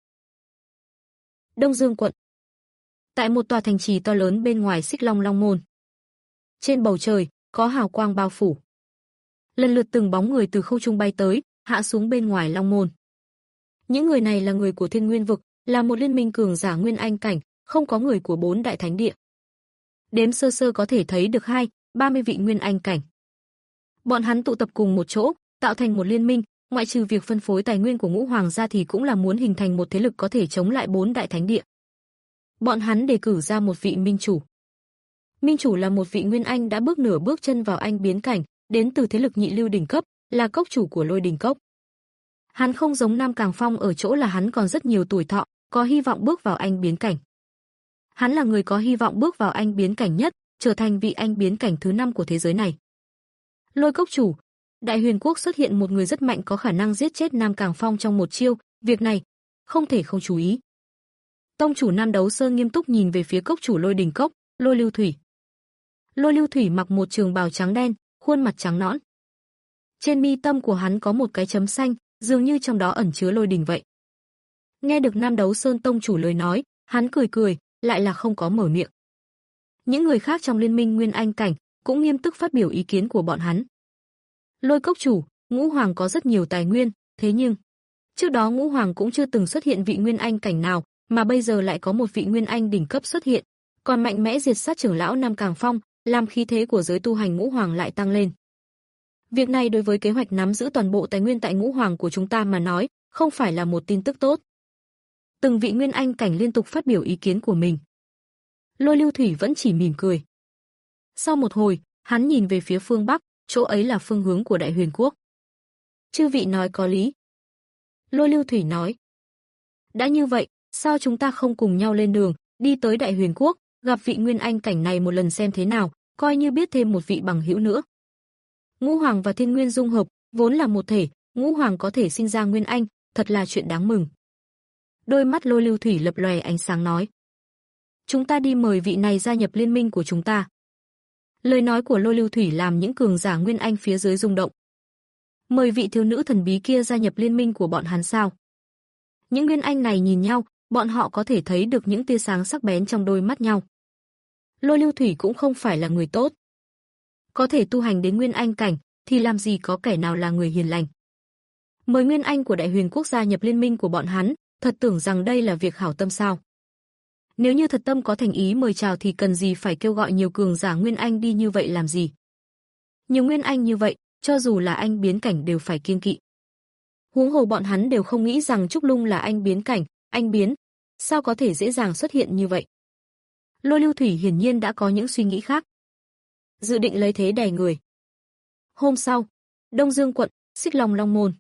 Đông Dương quận. Tại một tòa thành trì to lớn bên ngoài Xích Long Long môn. Trên bầu trời, có hào quang bao phủ. Lần lượt từng bóng người từ không trung bay tới, hạ xuống bên ngoài Long môn. Những người này là người của Thiên Nguyên vực, là một liên minh cường giả nguyên anh cảnh, không có người của bốn đại thánh địa. Đếm sơ sơ có thể thấy được hai, ba mươi vị nguyên anh cảnh. Bọn hắn tụ tập cùng một chỗ, tạo thành một liên minh, ngoại trừ việc phân phối tài nguyên của Ngũ Hoàng ra thì cũng là muốn hình thành một thế lực có thể chống lại bốn đại thánh địa. Bọn hắn đề cử ra một vị minh chủ. Minh chủ là một vị nguyên anh đã bước nửa bước chân vào anh biến cảnh, đến từ thế lực nhị lưu đỉnh cấp, là cốc chủ của Lôi Đình Cốc. Hắn không giống Nam Càng Phong ở chỗ là hắn còn rất nhiều tuổi thọ, có hy vọng bước vào anh biến cảnh. Hắn là người có hy vọng bước vào anh biến cảnh nhất, trở thành vị anh biến cảnh thứ năm của thế giới này. Lôi cốc chủ, Đại Huyền Quốc xuất hiện một người rất mạnh có khả năng giết chết Nam Càng Phong trong một chiêu, việc này không thể không chú ý. Tông chủ Nam Đấu Sơn nghiêm túc nhìn về phía cốc chủ Lôi Đình Cốc, Lôi Lưu Thủy. Lôi Lưu Thủy mặc một trường bào trắng đen, khuôn mặt trắng nõn. Trên mi tâm của hắn có một cái chấm xanh, dường như trong đó ẩn chứa lôi đình vậy. Nghe được Nam Đấu Sơn tông chủ lời nói, hắn cười cười, lại là không có mở miệng. Những người khác trong liên minh Nguyên Anh cảnh cũng nghiêm túc phát biểu ý kiến của bọn hắn. Lôi cốc chủ, Ngũ Hoàng có rất nhiều tài nguyên, thế nhưng trước đó Ngũ Hoàng cũng chưa từng xuất hiện vị Nguyên Anh cảnh nào, mà bây giờ lại có một vị Nguyên Anh đỉnh cấp xuất hiện, còn mạnh mẽ diệt sát trưởng lão Nam Càng Phong, làm khí thế của giới tu hành Ngũ Hoàng lại tăng lên. Việc này đối với kế hoạch nắm giữ toàn bộ tài nguyên tại Ngũ Hoàng của chúng ta mà nói, không phải là một tin tức tốt. Từng vị Nguyên Anh cảnh liên tục phát biểu ý kiến của mình. Lôi Lưu Thủy vẫn chỉ mỉm cười. Sau một hồi, hắn nhìn về phía phương Bắc, chỗ ấy là phương hướng của Đại Huyền Quốc. Chư vị nói có lý. Lôi Lưu Thủy nói. Đã như vậy, sao chúng ta không cùng nhau lên đường, đi tới Đại Huyền Quốc, gặp vị Nguyên Anh cảnh này một lần xem thế nào, coi như biết thêm một vị bằng hữu nữa. Ngũ Hoàng và Thiên Nguyên dung hợp, vốn là một thể, Ngũ Hoàng có thể sinh ra Nguyên Anh, thật là chuyện đáng mừng. Đôi mắt Lôi Lưu Thủy lập lòe ánh sáng nói. Chúng ta đi mời vị này gia nhập liên minh của chúng ta. Lời nói của Lôi Lưu Thủy làm những cường giả Nguyên Anh phía dưới rung động. Mời vị thiếu nữ thần bí kia gia nhập liên minh của bọn hắn sao? Những Nguyên Anh này nhìn nhau, bọn họ có thể thấy được những tia sáng sắc bén trong đôi mắt nhau. Lôi Lưu Thủy cũng không phải là người tốt. Có thể tu hành đến Nguyên Anh cảnh, thì làm gì có kẻ nào là người hiền lành. Mời Nguyên Anh của Đại Huyền Quốc gia nhập liên minh của bọn hắn, thật tưởng rằng đây là việc hảo tâm sao? Nếu như thật tâm có thành ý mời chào thì cần gì phải kêu gọi nhiều cường giả Nguyên Anh đi như vậy làm gì? Nhiều Nguyên Anh như vậy, cho dù là anh biến cảnh đều phải kiêng kỵ. Huống hồ bọn hắn đều không nghĩ rằng Trúc Lung là anh biến cảnh, anh biến, sao có thể dễ dàng xuất hiện như vậy? Lôi Lưu Thủy hiển nhiên đã có những suy nghĩ khác. Dự định lấy thế đè người. Hôm sau, Đông Dương quận, Xích Long Long Môn.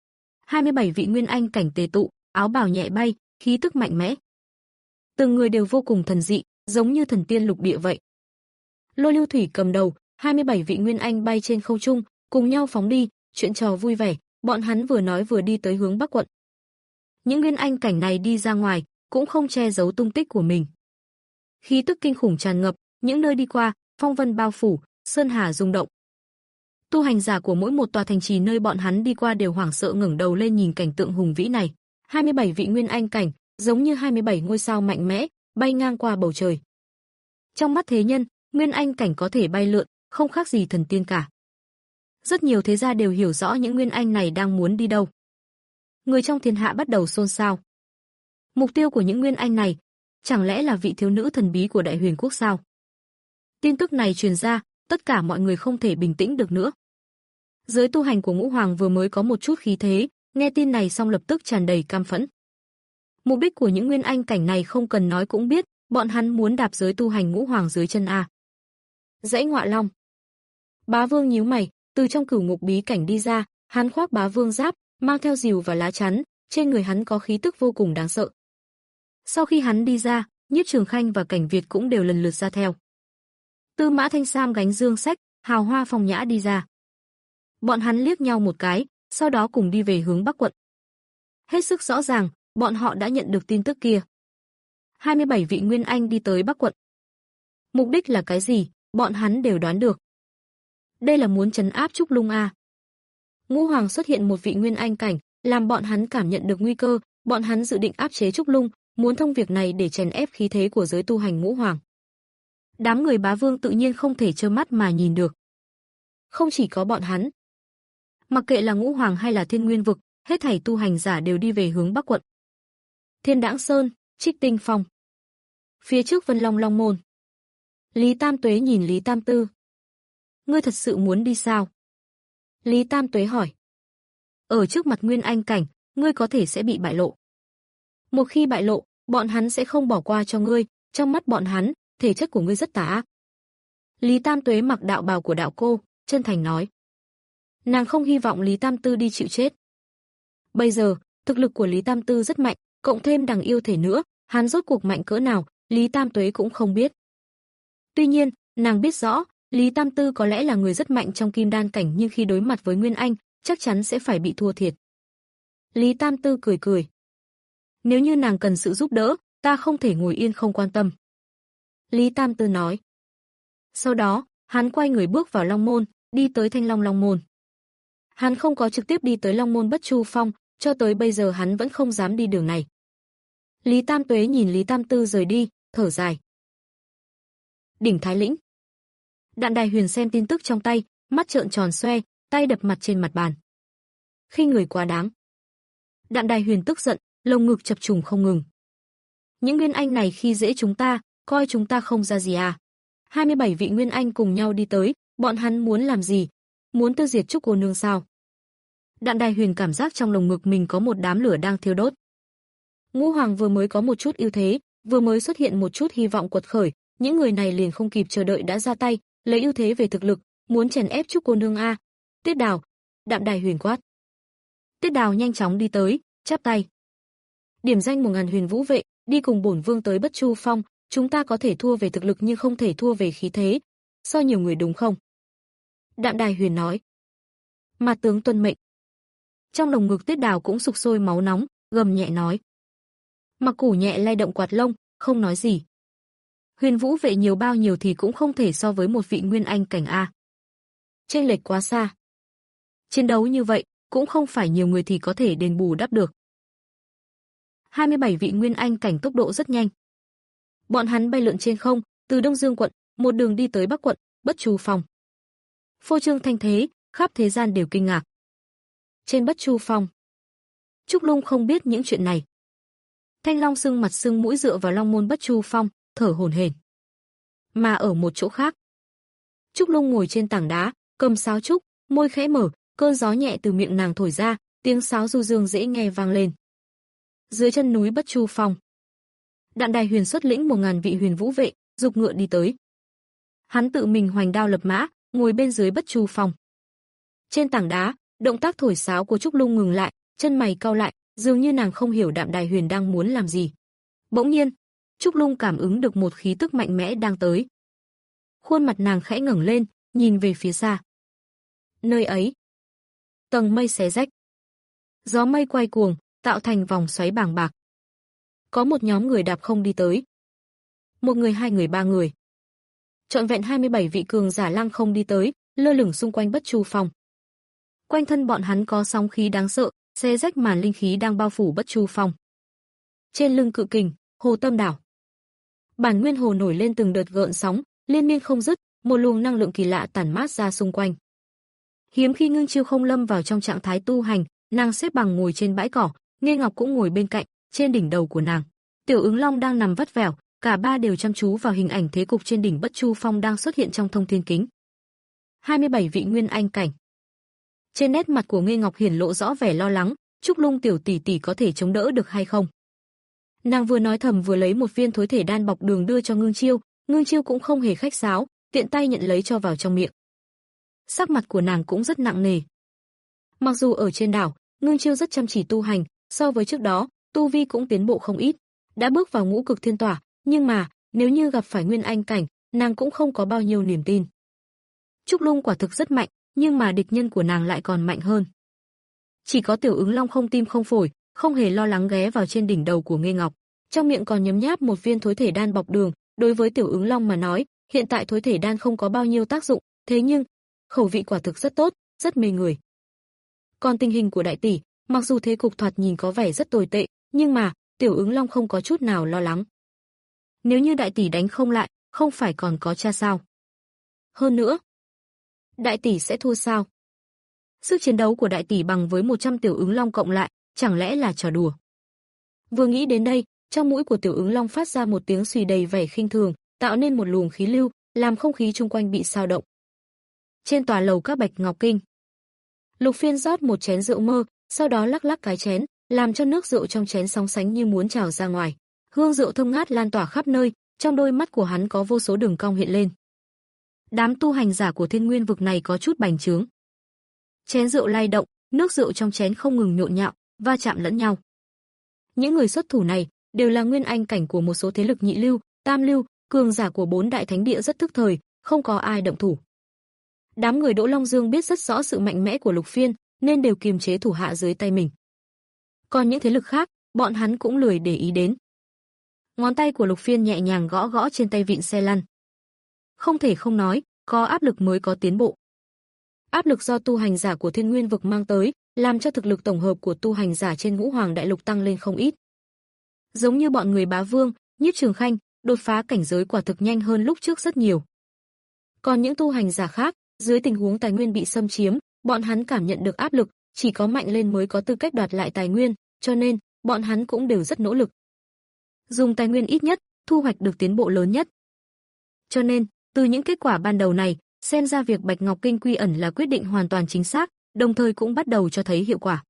hai mươi bảy vị Nguyên Anh cảnh tề tụ, áo bào nhẹ bay, khí tức mạnh mẽ. Từng người đều vô cùng thần dị, giống như thần tiên lục địa vậy. Lôi Lưu Thủy cầm đầu, hai mươi bảy vị Nguyên Anh bay trên không trung, cùng nhau phóng đi, chuyện trò vui vẻ, bọn hắn vừa nói vừa đi tới hướng Bắc quận. Những Nguyên Anh cảnh này đi ra ngoài, cũng không che giấu tung tích của mình. Khí tức kinh khủng tràn ngập, những nơi đi qua, phong vân bao phủ, sơn hà rung động. Tu hành giả của mỗi một tòa thành trì nơi bọn hắn đi qua đều hoảng sợ ngẩng đầu lên nhìn cảnh tượng hùng vĩ này. hai mươi bảy vị Nguyên Anh cảnh, giống như hai mươi bảy ngôi sao mạnh mẽ, bay ngang qua bầu trời. Trong mắt thế nhân, Nguyên Anh cảnh có thể bay lượn, không khác gì thần tiên cả. Rất nhiều thế gia đều hiểu rõ những Nguyên Anh này đang muốn đi đâu. Người trong thiên hạ bắt đầu xôn xao. Mục tiêu của những Nguyên Anh này, chẳng lẽ là vị thiếu nữ thần bí của Đại Huyền Quốc sao? Tin tức này truyền ra, tất cả mọi người không thể bình tĩnh được nữa. Giới tu hành của Ngũ Hoàng vừa mới có một chút khí thế, nghe tin này xong lập tức tràn đầy căm phẫn. Mục đích của những Nguyên Anh cảnh này không cần nói cũng biết, bọn hắn muốn đạp giới tu hành Ngũ Hoàng dưới chân a. Dãy Ngọa Long. Bá Vương nhíu mày, từ trong cửu ngục bí cảnh đi ra, hắn khoác Bá Vương giáp, mang theo rìu và lá chắn, trên người hắn có khí tức vô cùng đáng sợ. Sau khi hắn đi ra, Nhiếp Trường Khanh và Cảnh Việt cũng đều lần lượt ra theo. Tư Mã Thanh Sam gánh dương sách, hào hoa phong nhã đi ra. Bọn hắn liếc nhau một cái, sau đó cùng đi về hướng Bắc quận. Hết sức rõ ràng, bọn họ đã nhận được tin tức kia. hai mươi bảy vị Nguyên Anh đi tới Bắc quận. Mục đích là cái gì, bọn hắn đều đoán được. Đây là muốn trấn áp Trúc Lung a. Ngũ Hoàng xuất hiện một vị Nguyên Anh cảnh, làm bọn hắn cảm nhận được nguy cơ, bọn hắn dự định áp chế Trúc Lung, muốn thông việc này để chèn ép khí thế của giới tu hành Ngũ Hoàng. Đám người Bá Vương tự nhiên không thể trơ mắt mà nhìn được. Không chỉ có bọn hắn. Mặc kệ là Ngũ Hoàng hay là Thiên Nguyên vực, hết thảy tu hành giả đều đi về hướng Bắc quận. Thiên Đãng Sơn, Trích Tinh Phong. Phía trước Vân Long Long Môn. Lý Tam Tuế nhìn Lý Tam Tư. Ngươi thật sự muốn đi sao? Lý Tam Tuế hỏi. Ở trước mặt Nguyên Anh cảnh, ngươi có thể sẽ bị bại lộ. Một khi bại lộ, bọn hắn sẽ không bỏ qua cho ngươi, trong mắt bọn hắn, thể chất của ngươi rất tà ác. Lý Tam Tuế mặc đạo bào của đạo cô, chân thành nói. Nàng không hy vọng Lý Tam Tư đi chịu chết. Bây giờ, thực lực của Lý Tam Tư rất mạnh, cộng thêm đằng yêu thể nữa, hắn rốt cuộc mạnh cỡ nào, Lý Tam Tuế cũng không biết. Tuy nhiên, nàng biết rõ, Lý Tam Tư có lẽ là người rất mạnh trong kim đan cảnh, nhưng khi đối mặt với Nguyên Anh, chắc chắn sẽ phải bị thua thiệt. Lý Tam Tư cười cười. Nếu như nàng cần sự giúp đỡ, ta không thể ngồi yên không quan tâm. Lý Tam Tư nói. Sau đó, hắn quay người bước vào Long Môn, đi tới Thanh Long Long Môn. Hắn không có trực tiếp đi tới Long Môn Bất Chu Phong, cho tới bây giờ hắn vẫn không dám đi đường này. Lý Tam Tuế nhìn Lý Tam Tư rời đi, thở dài. Đỉnh Thái Lĩnh. Đạn Đài Huyền xem tin tức trong tay, mắt trợn tròn xoe, tay đập mặt trên mặt bàn. Khi người quá đáng. Đạn Đài Huyền tức giận, lồng ngực chập trùng không ngừng. Những Nguyên Anh này khi dễ chúng ta, coi chúng ta không ra gì à? hai mươi bảy vị Nguyên Anh cùng nhau đi tới, bọn hắn muốn làm gì? Muốn tiêu diệt Trúc cô nương sao? Đạn Đài Huyền cảm giác trong lồng ngực mình có một đám lửa đang thiêu đốt. Ngũ Hoàng vừa mới có một chút ưu thế, vừa mới xuất hiện một chút hy vọng quật khởi, những người này liền không kịp chờ đợi đã ra tay, lấy ưu thế về thực lực, muốn chèn ép Trúc cô nương a. Tiết Đào, Đạn Đài Huyền quát. Tiết Đào nhanh chóng đi tới, chắp tay. Điểm danh một ngàn huyền vũ vệ, đi cùng bổn vương tới Bất Chu Phong, chúng ta có thể thua về thực lực nhưng không thể thua về khí thế. So nhiều người đúng không? Đạn Đài Huyền nói. Mà tướng tuân mệnh. Trong lồng ngực Tiết Đào cũng sục sôi máu nóng, gầm nhẹ nói. Mặc Củ nhẹ lay động quạt lông, không nói gì. Huyền vũ vệ nhiều bao nhiêu thì cũng không thể so với một vị Nguyên Anh cảnh a. Chênh lệch quá xa. Chiến đấu như vậy, cũng không phải nhiều người thì có thể đền bù đắp được. hai mươi bảy vị Nguyên Anh cảnh tốc độ rất nhanh. Bọn hắn bay lượn trên không, từ Đông Dương quận, một đường đi tới Bắc quận, Bất Chu Phong. Phô trương thanh thế, khắp thế gian đều kinh ngạc. Trên Bất Chu Phong, Trúc Lung không biết những chuyện này. Thanh Long sưng mặt sưng mũi dựa vào Long Môn Bất Chu Phong, thở hổn hển. Mà ở một chỗ khác, Trúc Lung ngồi trên tảng đá, cầm sáo trúc, môi khẽ mở, cơn gió nhẹ từ miệng nàng thổi ra, tiếng sáo du dương dễ nghe vang lên. Dưới chân núi Bất Chu Phong, Đạn Đài Huyền xuất lĩnh một ngàn vị huyền vũ vệ, dục ngựa đi tới. Hắn tự mình hoành đao lập mã, ngồi bên dưới Bất Chu Phong. Trên tảng đá, động tác thổi sáo của Trúc Lung ngừng lại, chân mày cau lại, dường như nàng không hiểu Đạn Đài Huyền đang muốn làm gì. Bỗng nhiên, Trúc Lung cảm ứng được một khí tức mạnh mẽ đang tới. Khuôn mặt nàng khẽ ngẩng lên, nhìn về phía xa. Nơi ấy, tầng mây xé rách. Gió mây quay cuồng, tạo thành vòng xoáy bàng bạc. Có một nhóm người đạp không đi tới. Một người, hai người, ba người. Trọn vẹn hai mươi bảy vị cường giả lăng không đi tới, lơ lửng xung quanh Bất Chu Phong. Quanh thân bọn hắn có sóng khí đáng sợ, xé rách màn linh khí đang bao phủ Bất Chu Phong. Trên lưng cự kình, Hồ Tâm Đảo. Bản nguyên hồ nổi lên từng đợt gợn sóng, liên miên không dứt, một luồng năng lượng kỳ lạ tản mát ra xung quanh. Hiếm khi Ngưng Chiêu không lâm vào trong trạng thái tu hành, nàng xếp bằng ngồi trên bãi cỏ, Nghê Ngọc cũng ngồi bên cạnh, trên đỉnh đầu của nàng, Tiểu Ứng Long đang nằm vắt vẻo, cả ba đều chăm chú vào hình ảnh thế cục trên đỉnh Bất Chu Phong đang xuất hiện trong thông thiên kính. hai mươi bảy vị Nguyên Anh cảnh. Trên nét mặt của Nghê Ngọc hiển lộ rõ vẻ lo lắng, Trúc Lung tiểu tỷ tỷ có thể chống đỡ được hay không? Nàng vừa nói thầm vừa lấy một viên thối thể đan bọc đường đưa cho Ngưng Chiêu, Ngưng Chiêu cũng không hề khách sáo, tiện tay nhận lấy cho vào trong miệng. Sắc mặt của nàng cũng rất nặng nề. Mặc dù ở trên đảo, Ngưng Chiêu rất chăm chỉ tu hành, so với trước đó, tu vi cũng tiến bộ không ít, đã bước vào ngũ cực thiên tỏa, nhưng mà, nếu như gặp phải Nguyên Anh cảnh, nàng cũng không có bao nhiêu niềm tin. Trúc Lung quả thực rất mạnh, nhưng mà địch nhân của nàng lại còn mạnh hơn. Chỉ có Tiểu Ứng Long không tim không phổi, không hề lo lắng ghé vào trên đỉnh đầu của Nghê Ngọc, trong miệng còn nhấm nháp một viên thối thể đan bọc đường, đối với Tiểu Ứng Long mà nói, hiện tại thối thể đan không có bao nhiêu tác dụng, thế nhưng, khẩu vị quả thực rất tốt, rất mê người. Còn tình hình của đại tỷ, mặc dù thế cục thoạt nhìn có vẻ rất tồi tệ, nhưng mà, Tiểu Ứng Long không có chút nào lo lắng. Nếu như đại tỷ đánh không lại, không phải còn có cha sao? Hơn nữa, đại tỷ sẽ thua sao? Sức chiến đấu của đại tỷ bằng với một trăm Tiểu Ứng Long cộng lại, chẳng lẽ là trò đùa? Vừa nghĩ đến đây, trong mũi của Tiểu Ứng Long phát ra một tiếng xùy đầy vẻ khinh thường, tạo nên một luồng khí lưu, làm không khí chung quanh bị xao động. Trên tòa lầu các Bạch Ngọc Kinh, Lục Phiên rót một chén rượu mơ, sau đó lắc lắc cái chén, làm cho nước rượu trong chén sóng sánh như muốn trào ra ngoài. Hương rượu thơm ngát lan tỏa khắp nơi, trong đôi mắt của hắn có vô số đường cong hiện lên. Đám tu hành giả của Thiên Nguyên vực này có chút bành trướng. Chén rượu lay động, nước rượu trong chén không ngừng nhộn nhạo, va chạm lẫn nhau. Những người xuất thủ này đều là nguyên anh cảnh của một số thế lực nhị lưu, tam lưu, cường giả của bốn đại thánh địa rất thức thời, không có ai động thủ. Đám người Đỗ Long Dương biết rất rõ sự mạnh mẽ của Lục Phiên, nên đều kiềm chế thủ hạ dưới tay mình. Còn những thế lực khác, bọn hắn cũng lười để ý đến. Ngón tay của Lục Phiên nhẹ nhàng gõ gõ trên tay vịn xe lăn. Không thể không nói, có áp lực mới có tiến bộ. Áp lực do tu hành giả của Thiên Nguyên vực mang tới, làm cho thực lực tổng hợp của tu hành giả trên Ngũ Hoàng Đại Lục tăng lên không ít. Giống như bọn người Bá Vương, Nhiếp Trường Khanh, đột phá cảnh giới quả thực nhanh hơn lúc trước rất nhiều. Còn những tu hành giả khác, dưới tình huống tài nguyên bị xâm chiếm, bọn hắn cảm nhận được áp lực, chỉ có mạnh lên mới có tư cách đoạt lại tài nguyên, cho nên bọn hắn cũng đều rất nỗ lực. Dùng tài nguyên ít nhất, thu hoạch được tiến bộ lớn nhất. Cho nên, từ những kết quả ban đầu này, xem ra việc Bạch Ngọc Kinh quy ẩn là quyết định hoàn toàn chính xác, đồng thời cũng bắt đầu cho thấy hiệu quả.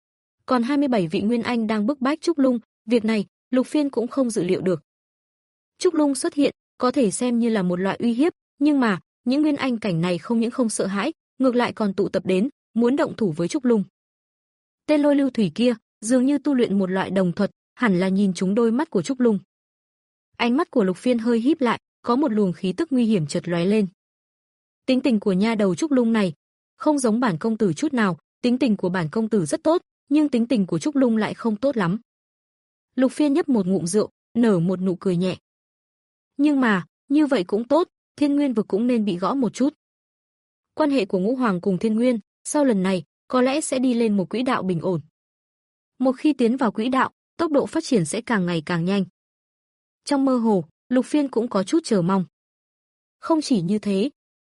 Còn hai mươi bảy vị nguyên anh đang bức bách Trúc Lung, việc này, Lục Phiên cũng không dự liệu được. Trúc Lung xuất hiện, có thể xem như là một loại uy hiếp, nhưng mà, những nguyên anh cảnh này không những không sợ hãi, ngược lại còn tụ tập đến, muốn động thủ với Trúc Lung. Tên Lôi Lưu Thủy kia, dường như tu luyện một loại đồng thuật, hẳn là nhìn trúng đôi mắt của Trúc Lung. Ánh mắt của Lục Phiên hơi híp lại, có một luồng khí tức nguy hiểm chợt lóe lên. Tính tình của nha đầu Trúc Lung này, không giống bản công tử chút nào, tính tình của bản công tử rất tốt, nhưng tính tình của Trúc Lung lại không tốt lắm. Lục Phiên nhấp một ngụm rượu, nở một nụ cười nhẹ. Nhưng mà, như vậy cũng tốt, Thiên Nguyên vực cũng nên bị gõ một chút. Quan hệ của Ngũ Hoàng cùng Thiên Nguyên, sau lần này, có lẽ sẽ đi lên một quỹ đạo bình ổn. Một khi tiến vào quỹ đạo, tốc độ phát triển sẽ càng ngày càng nhanh. Trong mơ hồ, Lục Phiên cũng có chút chờ mong. Không chỉ như thế.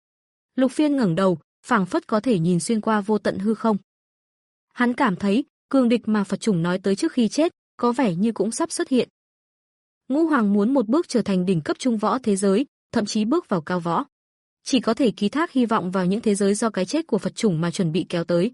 Lục Phiên ngẩng đầu, phảng phất có thể nhìn xuyên qua vô tận hư không. Hắn cảm thấy, cường địch mà Phật chủng nói tới trước khi chết, có vẻ như cũng sắp xuất hiện. Ngũ Hoàng muốn một bước trở thành đỉnh cấp trung võ thế giới, thậm chí bước vào cao võ. Chỉ có thể ký thác hy vọng vào những thế giới do cái chết của Phật chủng mà chuẩn bị kéo tới.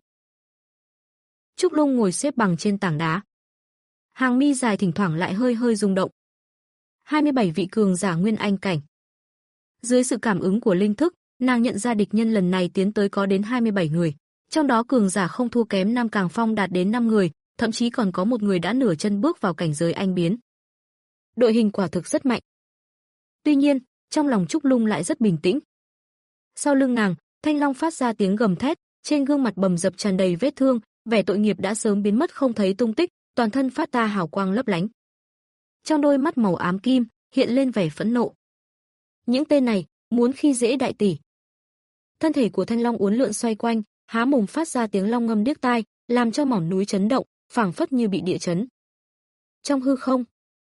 Trúc Lung ngồi xếp bằng trên tảng đá. Hàng mi dài thỉnh thoảng lại hơi hơi rung động. hai mươi bảy vị cường giả nguyên anh cảnh. Dưới sự cảm ứng của linh thức, nàng nhận ra địch nhân lần này tiến tới có đến hai mươi bảy người. Trong đó cường giả không thua kém Nam Càng Phong đạt đến năm người, thậm chí còn có một người đã nửa chân bước vào cảnh giới anh biến. Đội hình quả thực rất mạnh. Tuy nhiên, trong lòng Trúc Lung lại rất bình tĩnh. Sau lưng nàng, Thanh Long phát ra tiếng gầm thét, trên gương mặt bầm dập tràn đầy vết thương, vẻ tội nghiệp đã sớm biến mất không thấy tung tích, toàn thân phát ra hào quang lấp lánh. Trong đôi mắt màu ám kim, hiện lên vẻ phẫn nộ. Những tên này, muốn khi dễ đại tỷ. Thân thể của Thanh Long uốn lượn xoay quanh, há mồm phát ra tiếng long ngâm điếc tai, làm cho mỏm núi chấn động, phảng phất như bị địa chấn. Trong hư không,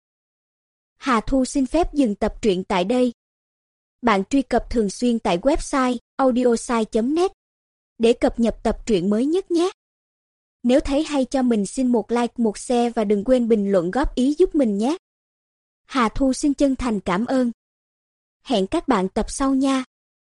Hà Thu xin phép dừng tập truyện tại đây. Bạn truy cập thường xuyên tại website audiosai chấm net để cập nhật tập truyện mới nhất nhé. Nếu thấy hay cho mình xin một like, một share và đừng quên bình luận góp ý giúp mình nhé. Hà Thu xin chân thành cảm ơn. Hẹn các bạn tập sau nha.